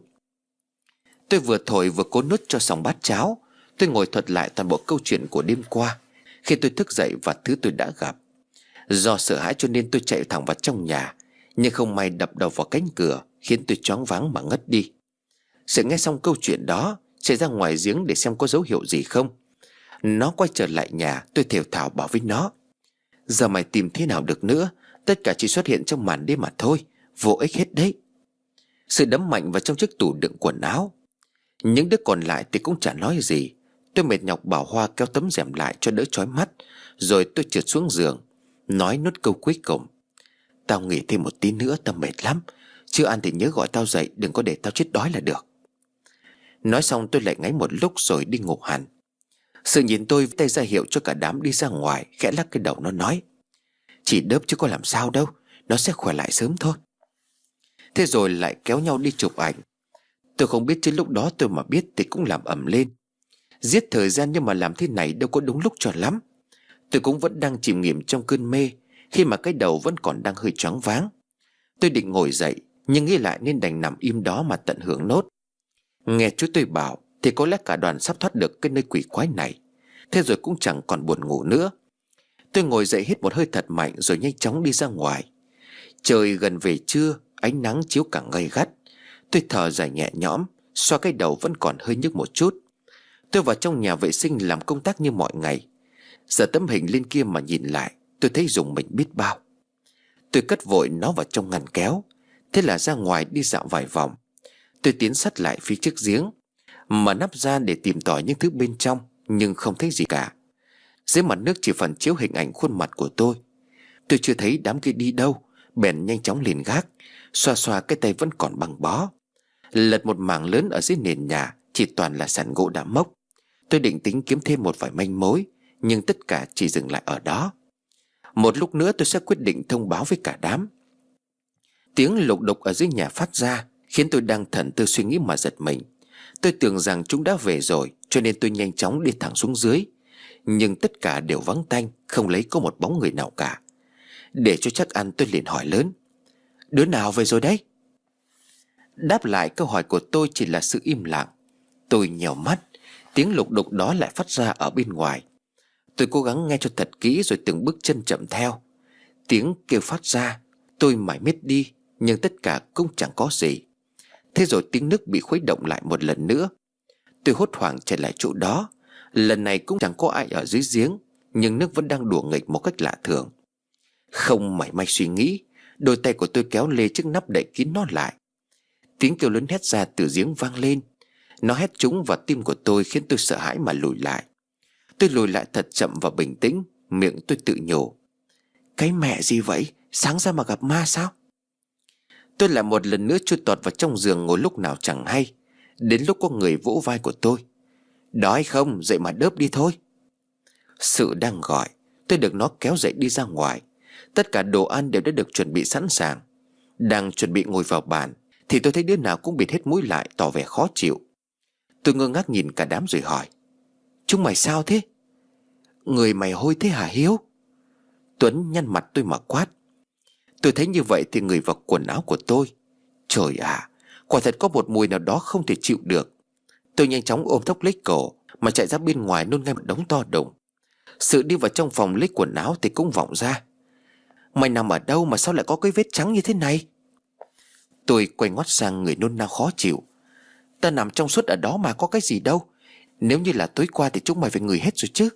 Tôi vừa thổi vừa cố nuốt cho xong bát cháo. Tôi ngồi thuật lại toàn bộ câu chuyện của đêm qua, khi tôi thức dậy và thứ tôi đã gặp. Do sợ hãi cho nên tôi chạy thẳng vào trong nhà, nhưng không may đập đầu vào cánh cửa, khiến tôi choáng váng mà ngất đi. Sự nghe xong câu chuyện đó, chạy ra ngoài giếng để xem có dấu hiệu gì không. Nó quay trở lại nhà. Tôi thều thào bảo với nó: Giờ mày tìm thế nào được nữa, tất cả chỉ xuất hiện trong màn đêm mà thôi, vô ích hết đấy. Sự đấm mạnh vào trong chiếc tủ đựng quần áo. Những đứa còn lại thì cũng chả nói gì. Tôi mệt nhọc bảo Hoa kéo tấm rèm lại cho đỡ chói mắt, rồi tôi trượt xuống giường. nói nốt câu cuối cùng: Tao nghỉ thêm một tí nữa, tao mệt lắm. Chưa ăn thì nhớ gọi tao dậy, đừng có để tao chết đói là được. Nói xong tôi lại ngáy một lúc rồi đi ngủ hẳn. Sự nhìn tôi với tay ra hiệu cho cả đám đi ra ngoài, khẽ lắc cái đầu nó nói: Chỉ đớp chứ có làm sao đâu, nó sẽ khỏe lại sớm thôi. Thế rồi lại kéo nhau đi chụp ảnh. Tôi không biết chứ lúc đó tôi mà biết thì cũng làm ầm lên. Giết thời gian nhưng mà làm thế này đâu có đúng lúc cho lắm. Tôi cũng vẫn đang chìm nghỉm trong cơn mê, khi mà cái đầu vẫn còn đang hơi choáng váng. Tôi định ngồi dậy, nhưng nghĩ lại nên đành nằm im đó mà tận hưởng nốt. Nghe chú tôi bảo thì có lẽ cả đoàn sắp thoát được cái nơi quỷ quái này. Thế rồi cũng chẳng còn buồn ngủ nữa. Tôi ngồi dậy hít một hơi thật mạnh rồi nhanh chóng đi ra ngoài. Trời gần về trưa, ánh nắng chiếu càng gay gắt. Tôi thở dài nhẹ nhõm, xoa cái đầu vẫn còn hơi nhức một chút. Tôi vào trong nhà vệ sinh làm công tác như mọi ngày. Giờ tấm hình lên kia mà nhìn lại, tôi thấy rùng mình biết bao. Tôi cất vội nó vào trong ngăn kéo. Thế là ra ngoài đi dạo vài vòng. Tôi tiến sát lại phía trước giếng, mở nắp ra để tìm tòi những thứ bên trong, nhưng không thấy gì cả. Dưới mặt nước chỉ phản chiếu hình ảnh khuôn mặt của tôi. Tôi chưa thấy đám kia đi đâu, bèn nhanh chóng lên gác, xoa xoa cái tay vẫn còn băng bó. Lật một mảng lớn ở dưới nền nhà chỉ toàn là sàn gỗ đã mốc. Tôi định tính kiếm thêm một vài manh mối, nhưng tất cả chỉ dừng lại ở đó. Một lúc nữa tôi sẽ quyết định thông báo với cả đám. Tiếng lục đục ở dưới nhà phát ra khiến tôi đang thẫn thờ suy nghĩ mà giật mình. Tôi tưởng rằng chúng đã về rồi, cho nên tôi nhanh chóng đi thẳng xuống dưới. Nhưng tất cả đều vắng tanh, không lấy có một bóng người nào cả. Để cho chắc ăn tôi liền hỏi lớn: Đứa nào về rồi đấy? Đáp lại câu hỏi của tôi chỉ là sự im lặng. Tôi nhèo mắt, tiếng lục đục đó lại phát ra ở bên ngoài. Tôi cố gắng nghe cho thật kỹ rồi từng bước chân chậm theo. Tiếng kêu phát ra, tôi mải miết đi, nhưng tất cả cũng chẳng có gì. Thế rồi tiếng nước bị khuấy động lại một lần nữa. Tôi hốt hoảng chạy lại chỗ đó. Lần này cũng chẳng có ai ở dưới giếng, nhưng nước vẫn đang đùa nghịch một cách lạ thường. Không mảy may suy nghĩ, đôi tay của tôi kéo lê chiếc nắp đậy kín nó lại. Tiếng kêu lớn hét ra từ giếng vang lên. Nó hét trúng vào tim của tôi khiến tôi sợ hãi mà lùi lại. Tôi lùi lại thật chậm và bình tĩnh, miệng tôi tự nhủ: Cái mẹ gì vậy, sáng ra mà gặp ma sao? Tôi lại một lần nữa chui tọt vào trong giường ngồi lúc nào chẳng hay. Đến lúc có người vỗ vai của tôi: Đói không, dậy mà đớp đi thôi. Sự đang gọi, tôi được nó kéo dậy đi ra ngoài. Tất cả đồ ăn đều đã được chuẩn bị sẵn sàng. Đang chuẩn bị ngồi vào bàn thì tôi thấy đứa nào cũng bịt hết mũi lại, tỏ vẻ khó chịu. Tôi ngơ ngác nhìn cả đám rồi hỏi: Chúng mày sao thế? Người mày hôi thế hả Hiếu? Tuấn nhăn mặt tôi mà quát. Tôi thấy như vậy thì người vào quần áo của tôi. Trời ạ, quả thật có một mùi nào đó không thể chịu được. Tôi nhanh chóng ôm thốc lấy cổ mà chạy ra bên ngoài nôn ngay một đống to đùng. Sự đi vào trong phòng lấy quần áo thì cũng vọng ra: Mày nằm ở đâu mà sao lại có cái vết trắng như thế này? Tôi quay ngoắt sang người nôn nao khó chịu: Ta nằm trong suốt ở đó mà có cái gì đâu. Nếu như là tối qua thì chúng mày phải ngửi hết rồi chứ.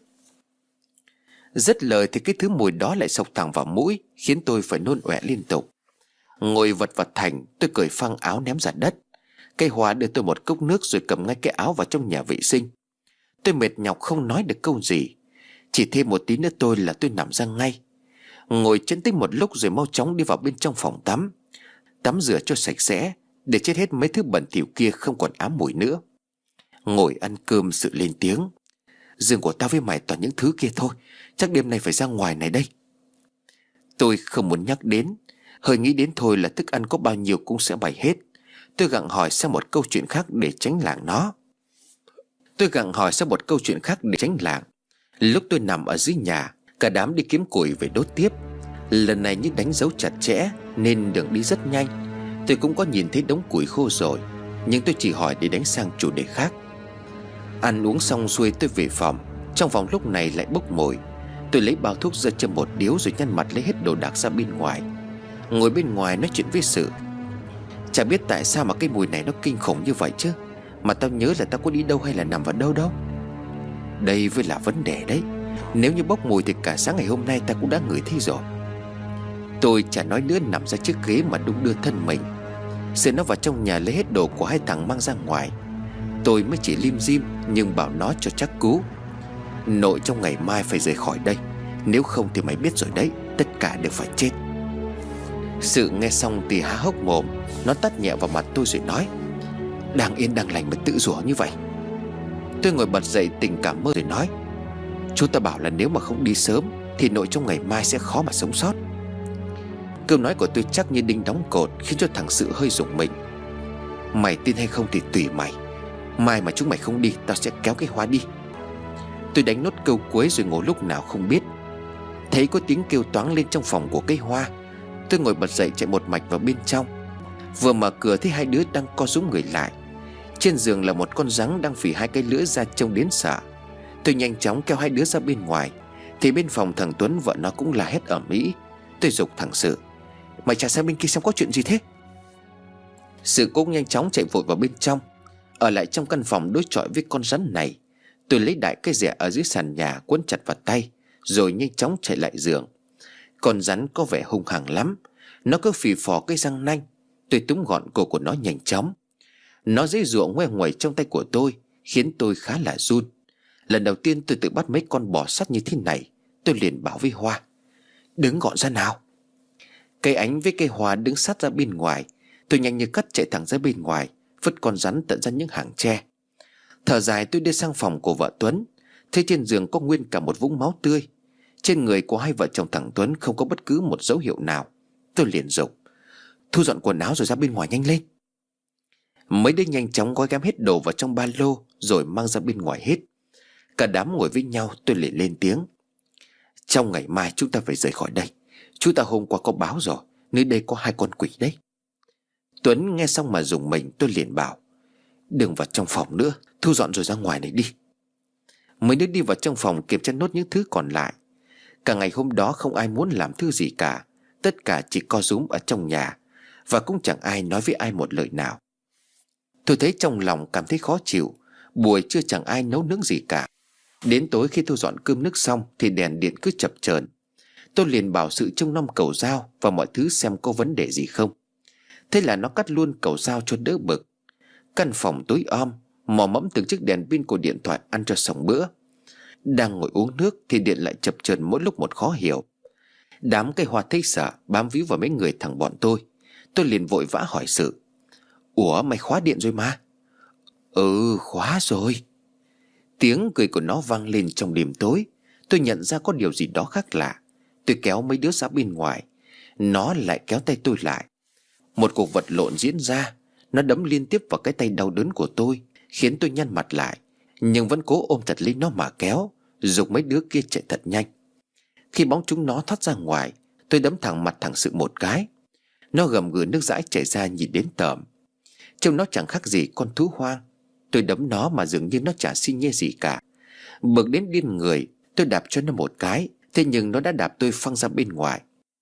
Dứt lời thì cái thứ mùi đó lại xộc thẳng vào mũi, khiến tôi phải nôn ọe liên tục. Ngồi vật vật thành, tôi cởi phăng áo ném ra đất. Cây Hòa đưa tôi một cốc nước rồi cầm ngay cái áo vào trong nhà vệ sinh. Tôi mệt nhọc không nói được câu gì. Chỉ thêm một tí nữa tôi là tôi nằm ra ngay. Ngồi chân tích một lúc rồi mau chóng đi vào bên trong phòng tắm. Tắm rửa cho sạch sẽ, để chết hết mấy thứ bẩn thỉu kia không còn ám mùi nữa. Ngồi ăn cơm Sự lên tiếng: Giường của tao với mày toàn những thứ kia thôi, chắc đêm nay phải ra ngoài này đây. Tôi không muốn nhắc đến. Hơi nghĩ đến thôi là thức ăn có bao nhiêu cũng sẽ bày hết. Tôi gặng hỏi sang một câu chuyện khác để tránh lảng nó Tôi gặng hỏi sang một câu chuyện khác để tránh lảng Lúc tôi nằm ở dưới nhà, cả đám đi kiếm củi về đốt tiếp. Lần này như đánh dấu chặt chẽ nên đường đi rất nhanh. Tôi cũng có nhìn thấy đống củi khô rồi, nhưng tôi chỉ hỏi để đánh sang chủ đề khác. Ăn uống xong xuôi tôi về phòng. Trong phòng lúc này lại bốc mùi. Tôi lấy bao thuốc ra châm một điếu rồi nhăn mặt lấy hết đồ đạc ra bên ngoài. Ngồi bên ngoài nói chuyện với Sự. Chả biết tại sao mà cái mùi này nó kinh khủng như vậy chứ. Mà tao nhớ là tao có đi đâu hay là nằm vào đâu đâu. Đây mới là vấn đề đấy. Nếu như bốc mùi thì cả sáng ngày hôm nay ta cũng đã ngửi thấy rồi. Tôi chả nói nữa, nằm ra chiếc ghế mà đung đưa thân mình. Sự nó vào trong nhà lấy hết đồ của hai thằng mang ra ngoài. Tôi mới chỉ lim dim nhưng bảo nó cho chắc cú: Nội trong ngày mai phải rời khỏi đây, nếu không thì mày biết rồi đấy. tất cả đều phải chết. Sự nghe xong thì há hốc mồm. Nó tát nhẹ vào mặt tôi rồi nói: đang yên đang lành mà tự rủa như vậy. Tôi ngồi bật dậy tỉnh cả mơ rồi nói: chú ta bảo là nếu mà không đi sớm thì nội trong ngày mai sẽ khó mà sống sót. Câu nói của tôi chắc như đinh đóng cột, khiến cho thằng Sự hơi rùng mình. Mày tin hay không thì tùy mày. Mai mà chúng mày không đi, tao sẽ kéo cái Hoa đi. Tôi đánh nốt câu cuối rồi ngồi lúc nào không biết. Thấy có tiếng kêu toáng lên trong phòng của cái Hoa. Tôi ngồi bật dậy chạy một mạch vào bên trong. Vừa mở cửa thấy hai đứa đang co rúm người lại. Trên giường là một con rắn đang phỉ hai cái lưỡi ra trông đến sợ. Tôi nhanh chóng kéo hai đứa ra bên ngoài. Thì bên phòng thằng Tuấn vợ nó cũng la hét ầm ĩ. Tôi giục thằng Sự: mày chạy sang bên kia xem có chuyện gì thế. Sự cũng nhanh chóng chạy vội vào bên trong. Ở lại trong căn phòng đối chọi với con rắn này. Tôi lấy đại cái rẻ ở dưới sàn nhà quấn chặt vào tay, rồi nhanh chóng chạy lại giường. Con rắn có vẻ hung hăng lắm. Nó cứ phì phò cái răng nanh. Tôi túm gọn cổ của nó nhanh chóng. Nó giãy giụa ngoe nguẩy trong tay của tôi, khiến tôi khá là run. Lần đầu tiên tôi tự bắt mấy con bò sắt như thế này. Tôi liền bảo với Hoa: đứng gọn ra nào. Cây Ánh với cây Hoa đứng sát ra bên ngoài. Tôi nhanh như cắt chạy thẳng ra bên ngoài, vứt con rắn tận ra những hàng tre. Thở dài tôi đi sang phòng của vợ Tuấn. Thấy trên giường có nguyên cả một vũng máu tươi. Trên người của hai vợ chồng thằng Tuấn không có bất cứ một dấu hiệu nào. Tôi liền giục: thu dọn quần áo rồi ra bên ngoài nhanh lên. Mấy đứa nhanh chóng gói ghém hết đồ vào trong ba lô, rồi mang ra bên ngoài hết. Cả đám ngồi với nhau. Tôi liền lên tiếng: trong ngày mai chúng ta phải rời khỏi đây. Chú ta hôm qua có báo rồi, nơi đây có hai con quỷ đấy. Tuấn nghe xong mà rùng mình. Tôi liền bảo: đừng vào trong phòng nữa, thu dọn rồi ra ngoài này đi. Mấy đứa đi vào trong phòng kiểm tra nốt những thứ còn lại. Cả ngày hôm đó không ai muốn làm thứ gì cả. Tất cả chỉ co rúm ở trong nhà, và cũng chẳng ai nói với ai một lời nào. Tôi thấy trong lòng cảm thấy khó chịu. Buổi trưa chẳng ai nấu nướng gì cả. Đến tối khi tôi dọn cơm nước xong thì đèn điện cứ chập chờn. Tôi liền bảo Sự trông nom cầu dao và mọi thứ xem có vấn đề gì không. Thế là nó cắt luôn cầu dao cho đỡ bực. Căn phòng tối om, mò mẫm từng chiếc đèn pin của điện thoại ăn cho xong bữa. Đang ngồi uống nước thì điện lại chập chờn mỗi lúc một khó hiểu. Đám cây Hoa thấy sợ, bám víu vào mấy người thằng bọn tôi. Tôi liền vội vã hỏi Sự: ủa mày khóa điện rồi mà? Ừ, khóa rồi. Tiếng cười của nó vang lên trong đêm tối. Tôi nhận ra có điều gì đó khác lạ. Tôi kéo mấy đứa ra bên ngoài. Nó lại kéo tay tôi lại. Một cuộc vật lộn diễn ra. Nó đấm liên tiếp vào cái tay đau đớn của tôi, khiến tôi nhăn mặt lại, nhưng vẫn cố ôm thật lấy nó mà kéo, giục mấy đứa kia chạy thật nhanh. Khi bóng chúng nó thoát ra ngoài, tôi đấm thẳng mặt thằng Sự một cái. Nó gầm gừ nước dãi chảy ra nhìn đến tởm. Trông nó chẳng khác gì con thú hoang. Tôi đấm nó mà dường như nó chả xi nhê gì cả. Bực đến điên người, tôi đạp cho nó một cái. Thế nhưng nó đã đạp tôi phăng ra bên ngoài.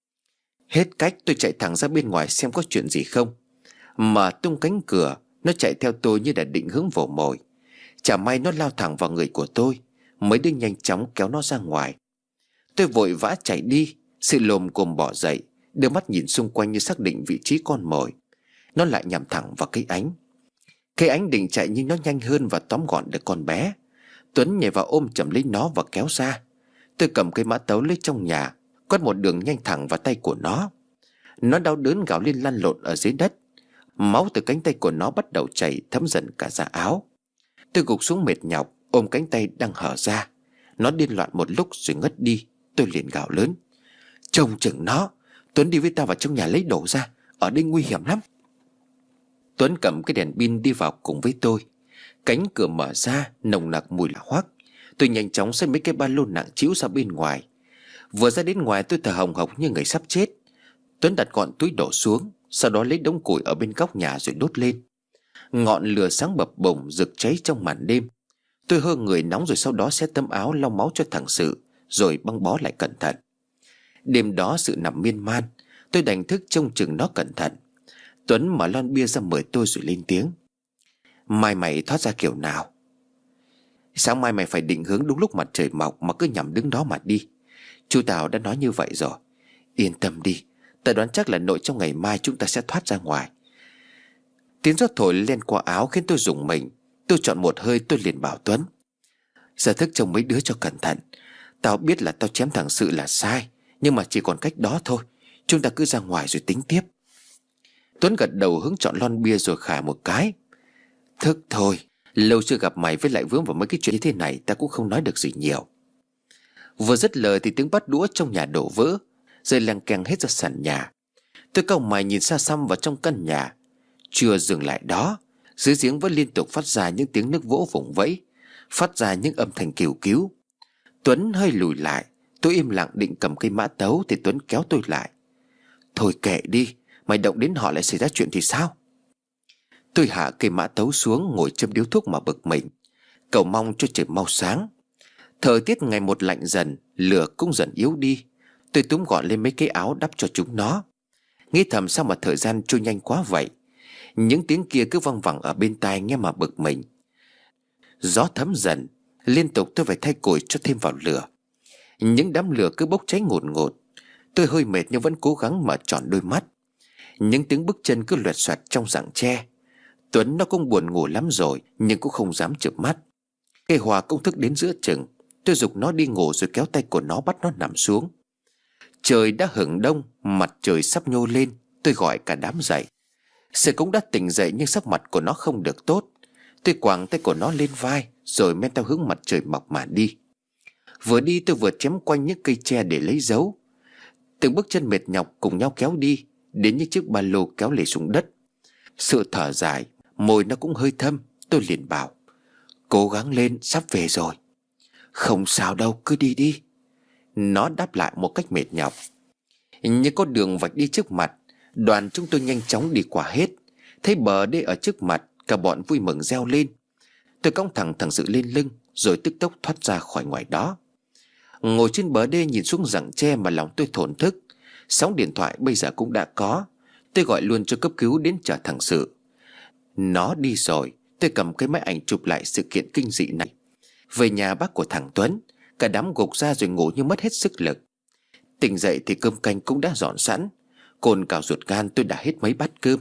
Hết cách tôi chạy thẳng ra bên ngoài xem có chuyện gì không. Mà tung cánh cửa, nó chạy theo tôi như đã định hướng vồ mồi. Chả may nó lao thẳng vào người của tôi. Mấy đứa nhanh chóng kéo nó ra ngoài. Tôi vội vã chạy đi. Sự lồm cồm bỏ dậy, đưa mắt nhìn xung quanh như xác định vị trí con mồi. Nó lại nhắm thẳng vào cây Ánh. Cây Ánh định chạy nhưng nó nhanh hơn và tóm gọn được con bé. Tuấn nhảy vào ôm chầm lấy nó và kéo ra. Tôi cầm cây mã tấu lấy trong nhà, quét một đường nhanh thẳng vào tay của nó. Nó đau đớn gào lên lăn lộn ở dưới đất. Máu từ cánh tay của nó bắt đầu chảy thấm dần cả da áo. Tôi gục xuống mệt nhọc, ôm cánh tay đang hở ra. Nó điên loạn một lúc rồi ngất đi. Tôi liền gào lớn: trông chừng nó. Tuấn đi với tao vào trong nhà lấy đồ ra, ở đây nguy hiểm lắm. Tuấn cầm cái đèn pin đi vào cùng với tôi. Cánh cửa mở ra, nồng nặc mùi lạ hoắc. Tôi nhanh chóng xách mấy cái ba lô nặng trĩu ra bên ngoài. Vừa ra đến ngoài tôi thở hồng hộc như người sắp chết. Tuấn đặt gọn túi đổ xuống, sau đó lấy đống củi ở bên góc nhà rồi đốt lên. Ngọn lửa sáng bập bùng rực cháy trong màn đêm. Tôi hơ người nóng rồi sau đó xé tấm áo lau máu cho thằng Sự, rồi băng bó lại cẩn thận. Đêm đó Sự nằm miên man. Tôi đành thức trông chừng nó cẩn thận. Tuấn mở lon bia ra mời tôi rồi lên tiếng: mai mày thoát ra kiểu nào? Sáng mai mày phải định hướng đúng lúc mặt trời mọc, mà cứ nhắm đứng đó mà đi. Chú Tào đã nói như vậy rồi. Yên tâm đi, ta đoán chắc là nội trong ngày mai chúng ta sẽ thoát ra ngoài. Tiếng gió thổi lên qua áo khiến tôi rùng mình. Tôi chọn một hơi, tôi liền bảo Tuấn: giờ thức trông mấy đứa cho cẩn thận. Tao biết là tao chém thằng Sự là sai, Nhưng mà chỉ còn cách đó thôi. Chúng ta cứ ra ngoài rồi tính tiếp. Tuấn gật đầu hướng chọn lon bia rồi khải một cái. Thức thôi, lâu chưa gặp mày, với lại vướng vào mấy cái chuyện như thế này, ta cũng không nói được gì nhiều. Vừa dứt lời thì tiếng bắt đũa trong nhà đổ vỡ, rơi leng keng hết ra sàn nhà. Tôi cau mày nhìn xa xăm vào trong căn nhà. Chưa dừng lại đó, dưới giếng vẫn liên tục phát ra những tiếng nước vỗ vùng vẫy, phát ra những âm thanh kêu cứu. Tuấn hơi lùi lại. Tôi im lặng định cầm cây mã tấu thì Tuấn kéo tôi lại. Thôi kệ đi, mày động đến họ lại xảy ra chuyện thì sao? Tôi hạ cây mã tấu xuống, ngồi châm điếu thuốc mà bực mình, cầu mong cho trời mau sáng. Thời tiết ngày một lạnh dần, lửa cũng dần yếu đi. Tôi túm gọn lên mấy cái áo đắp cho chúng nó, nghĩ thầm sao mà thời gian trôi nhanh quá vậy. Những tiếng kia cứ văng vẳng ở bên tai nghe mà bực mình. Gió thấm dần, liên tục tôi phải thay củi cho thêm vào lửa. Những đám lửa cứ bốc cháy ngột ngột. Tôi hơi mệt nhưng vẫn cố gắng mở tròn đôi mắt. Những tiếng bước chân cứ loẹt xoẹt trong rặng tre. Tuấn nó cũng buồn ngủ lắm rồi, nhưng cũng không dám chợp mắt. Cây Hòa cũng thức đến giữa chừng. Tôi giục nó đi ngủ rồi kéo tay của nó bắt nó nằm xuống. Trời đã hửng đông, mặt trời sắp nhô lên. Tôi gọi cả đám dậy. Sợi cũng đã tỉnh dậy nhưng sắc mặt của nó không được tốt. Tôi quàng tay của nó lên vai rồi men theo hướng mặt trời mọc mà đi. Vừa đi tôi vừa chém quanh những cây tre để lấy dấu. Từng bước chân mệt nhọc cùng nhau kéo đi, đến những chiếc ba lô kéo lê xuống đất. Sự thở dài, môi nó cũng hơi thâm. Tôi liền bảo: Cố gắng lên, sắp về rồi. Không sao đâu, cứ đi đi. Nó đáp lại một cách mệt nhọc. Như có đường vạch đi trước mặt, đoàn chúng tôi nhanh chóng đi qua hết. Thấy bờ đê ở trước mặt, cả bọn vui mừng reo lên. Tôi cõng thẳng thằng Dự lên lưng rồi tức tốc thoát ra khỏi ngoài đó. Ngồi trên bờ đê nhìn xuống rặng tre mà lòng tôi thổn thức. Sóng điện thoại bây giờ cũng đã có. Tôi gọi luôn cho cấp cứu đến chở thằng Sự. Nó đi rồi, tôi cầm cái máy ảnh chụp lại sự kiện kinh dị này. Về nhà bác của thằng Tuấn, cả đám gục ra rồi ngủ như mất hết sức lực. Tỉnh dậy thì cơm canh cũng đã dọn sẵn. Cồn cào ruột gan tôi đã hết mấy bát cơm.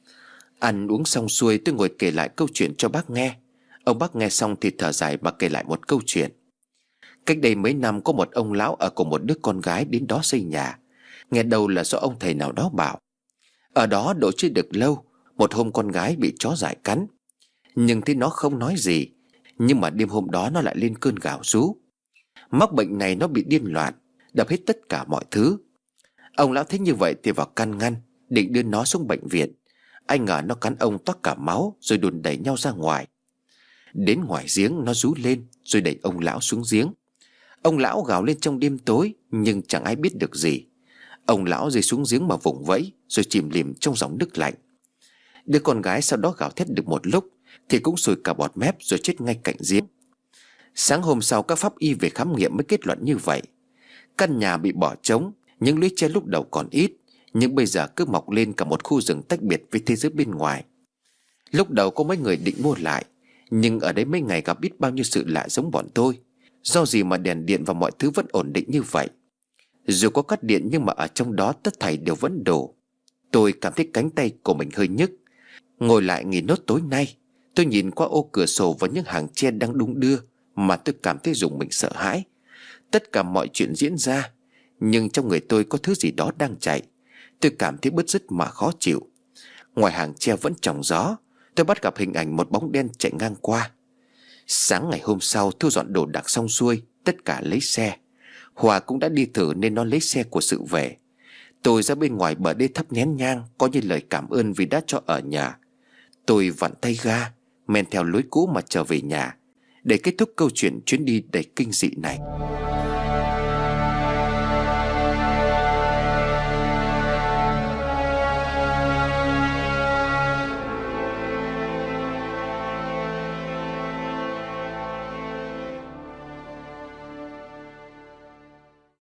Ăn uống xong xuôi tôi ngồi kể lại câu chuyện cho bác nghe. Ông bác nghe xong thì thở dài mà kể lại một câu chuyện. Cách đây mấy năm có một ông lão ở cùng một đứa con gái đến đó xây nhà. Nghe đầu là do ông thầy nào đó bảo. Ở đó độ chưa được lâu, một hôm con gái bị chó dại cắn. Nhưng thấy nó không nói gì. Nhưng mà đêm hôm đó nó lại lên cơn gào rú. Mắc bệnh này nó bị điên loạn, đập hết tất cả mọi thứ. Ông lão thấy như vậy thì vào can ngăn, định đưa nó xuống bệnh viện. Ai ngờ nó cắn ông toát cả máu rồi đùn đẩy nhau ra ngoài. Đến ngoài giếng nó rú lên rồi đẩy ông lão xuống giếng. Ông lão gào lên trong đêm tối nhưng chẳng ai biết được gì. Ông lão rơi xuống giếng mà vùng vẫy rồi chìm lìm trong dòng nước lạnh. Đứa con gái sau đó gào thét được một lúc thì cũng sùi cả bọt mép rồi chết ngay cạnh giếng. Sáng hôm sau các pháp y về khám nghiệm mới kết luận như vậy. Căn nhà bị bỏ trống, những lũy tre lúc đầu còn ít, nhưng bây giờ cứ mọc lên cả một khu rừng tách biệt với thế giới bên ngoài. Lúc đầu có mấy người định mua lại, nhưng ở đấy mấy ngày gặp biết bao nhiêu sự lạ giống bọn tôi. Do gì mà đèn điện và mọi thứ vẫn ổn định như vậy. Dù có cắt điện nhưng mà ở trong đó tất thảy đều vẫn đổ. Tôi cảm thấy cánh tay của mình hơi nhức. Ngồi lại nghỉ nốt tối nay. Tôi nhìn qua ô cửa sổ vào những hàng tre đang đung đưa mà tôi cảm thấy rùng mình sợ hãi. Tất cả mọi chuyện diễn ra, nhưng trong người tôi có thứ gì đó đang chạy. Tôi cảm thấy bứt rứt mà khó chịu. Ngoài hàng tre vẫn tròng gió, tôi bắt gặp hình ảnh một bóng đen chạy ngang qua. Sáng ngày hôm sau thu dọn đồ đạc xong xuôi, tất cả lấy xe. Hòa cũng đã đi thử nên nó lấy xe của Sự về. Tôi ra bên ngoài bờ đê thắp nén nhang, coi như lời cảm ơn vì đã cho ở nhà. Tôi vặn tay ga, men theo lối cũ mà trở về nhà, để kết thúc câu chuyện chuyến đi đầy kinh dị này.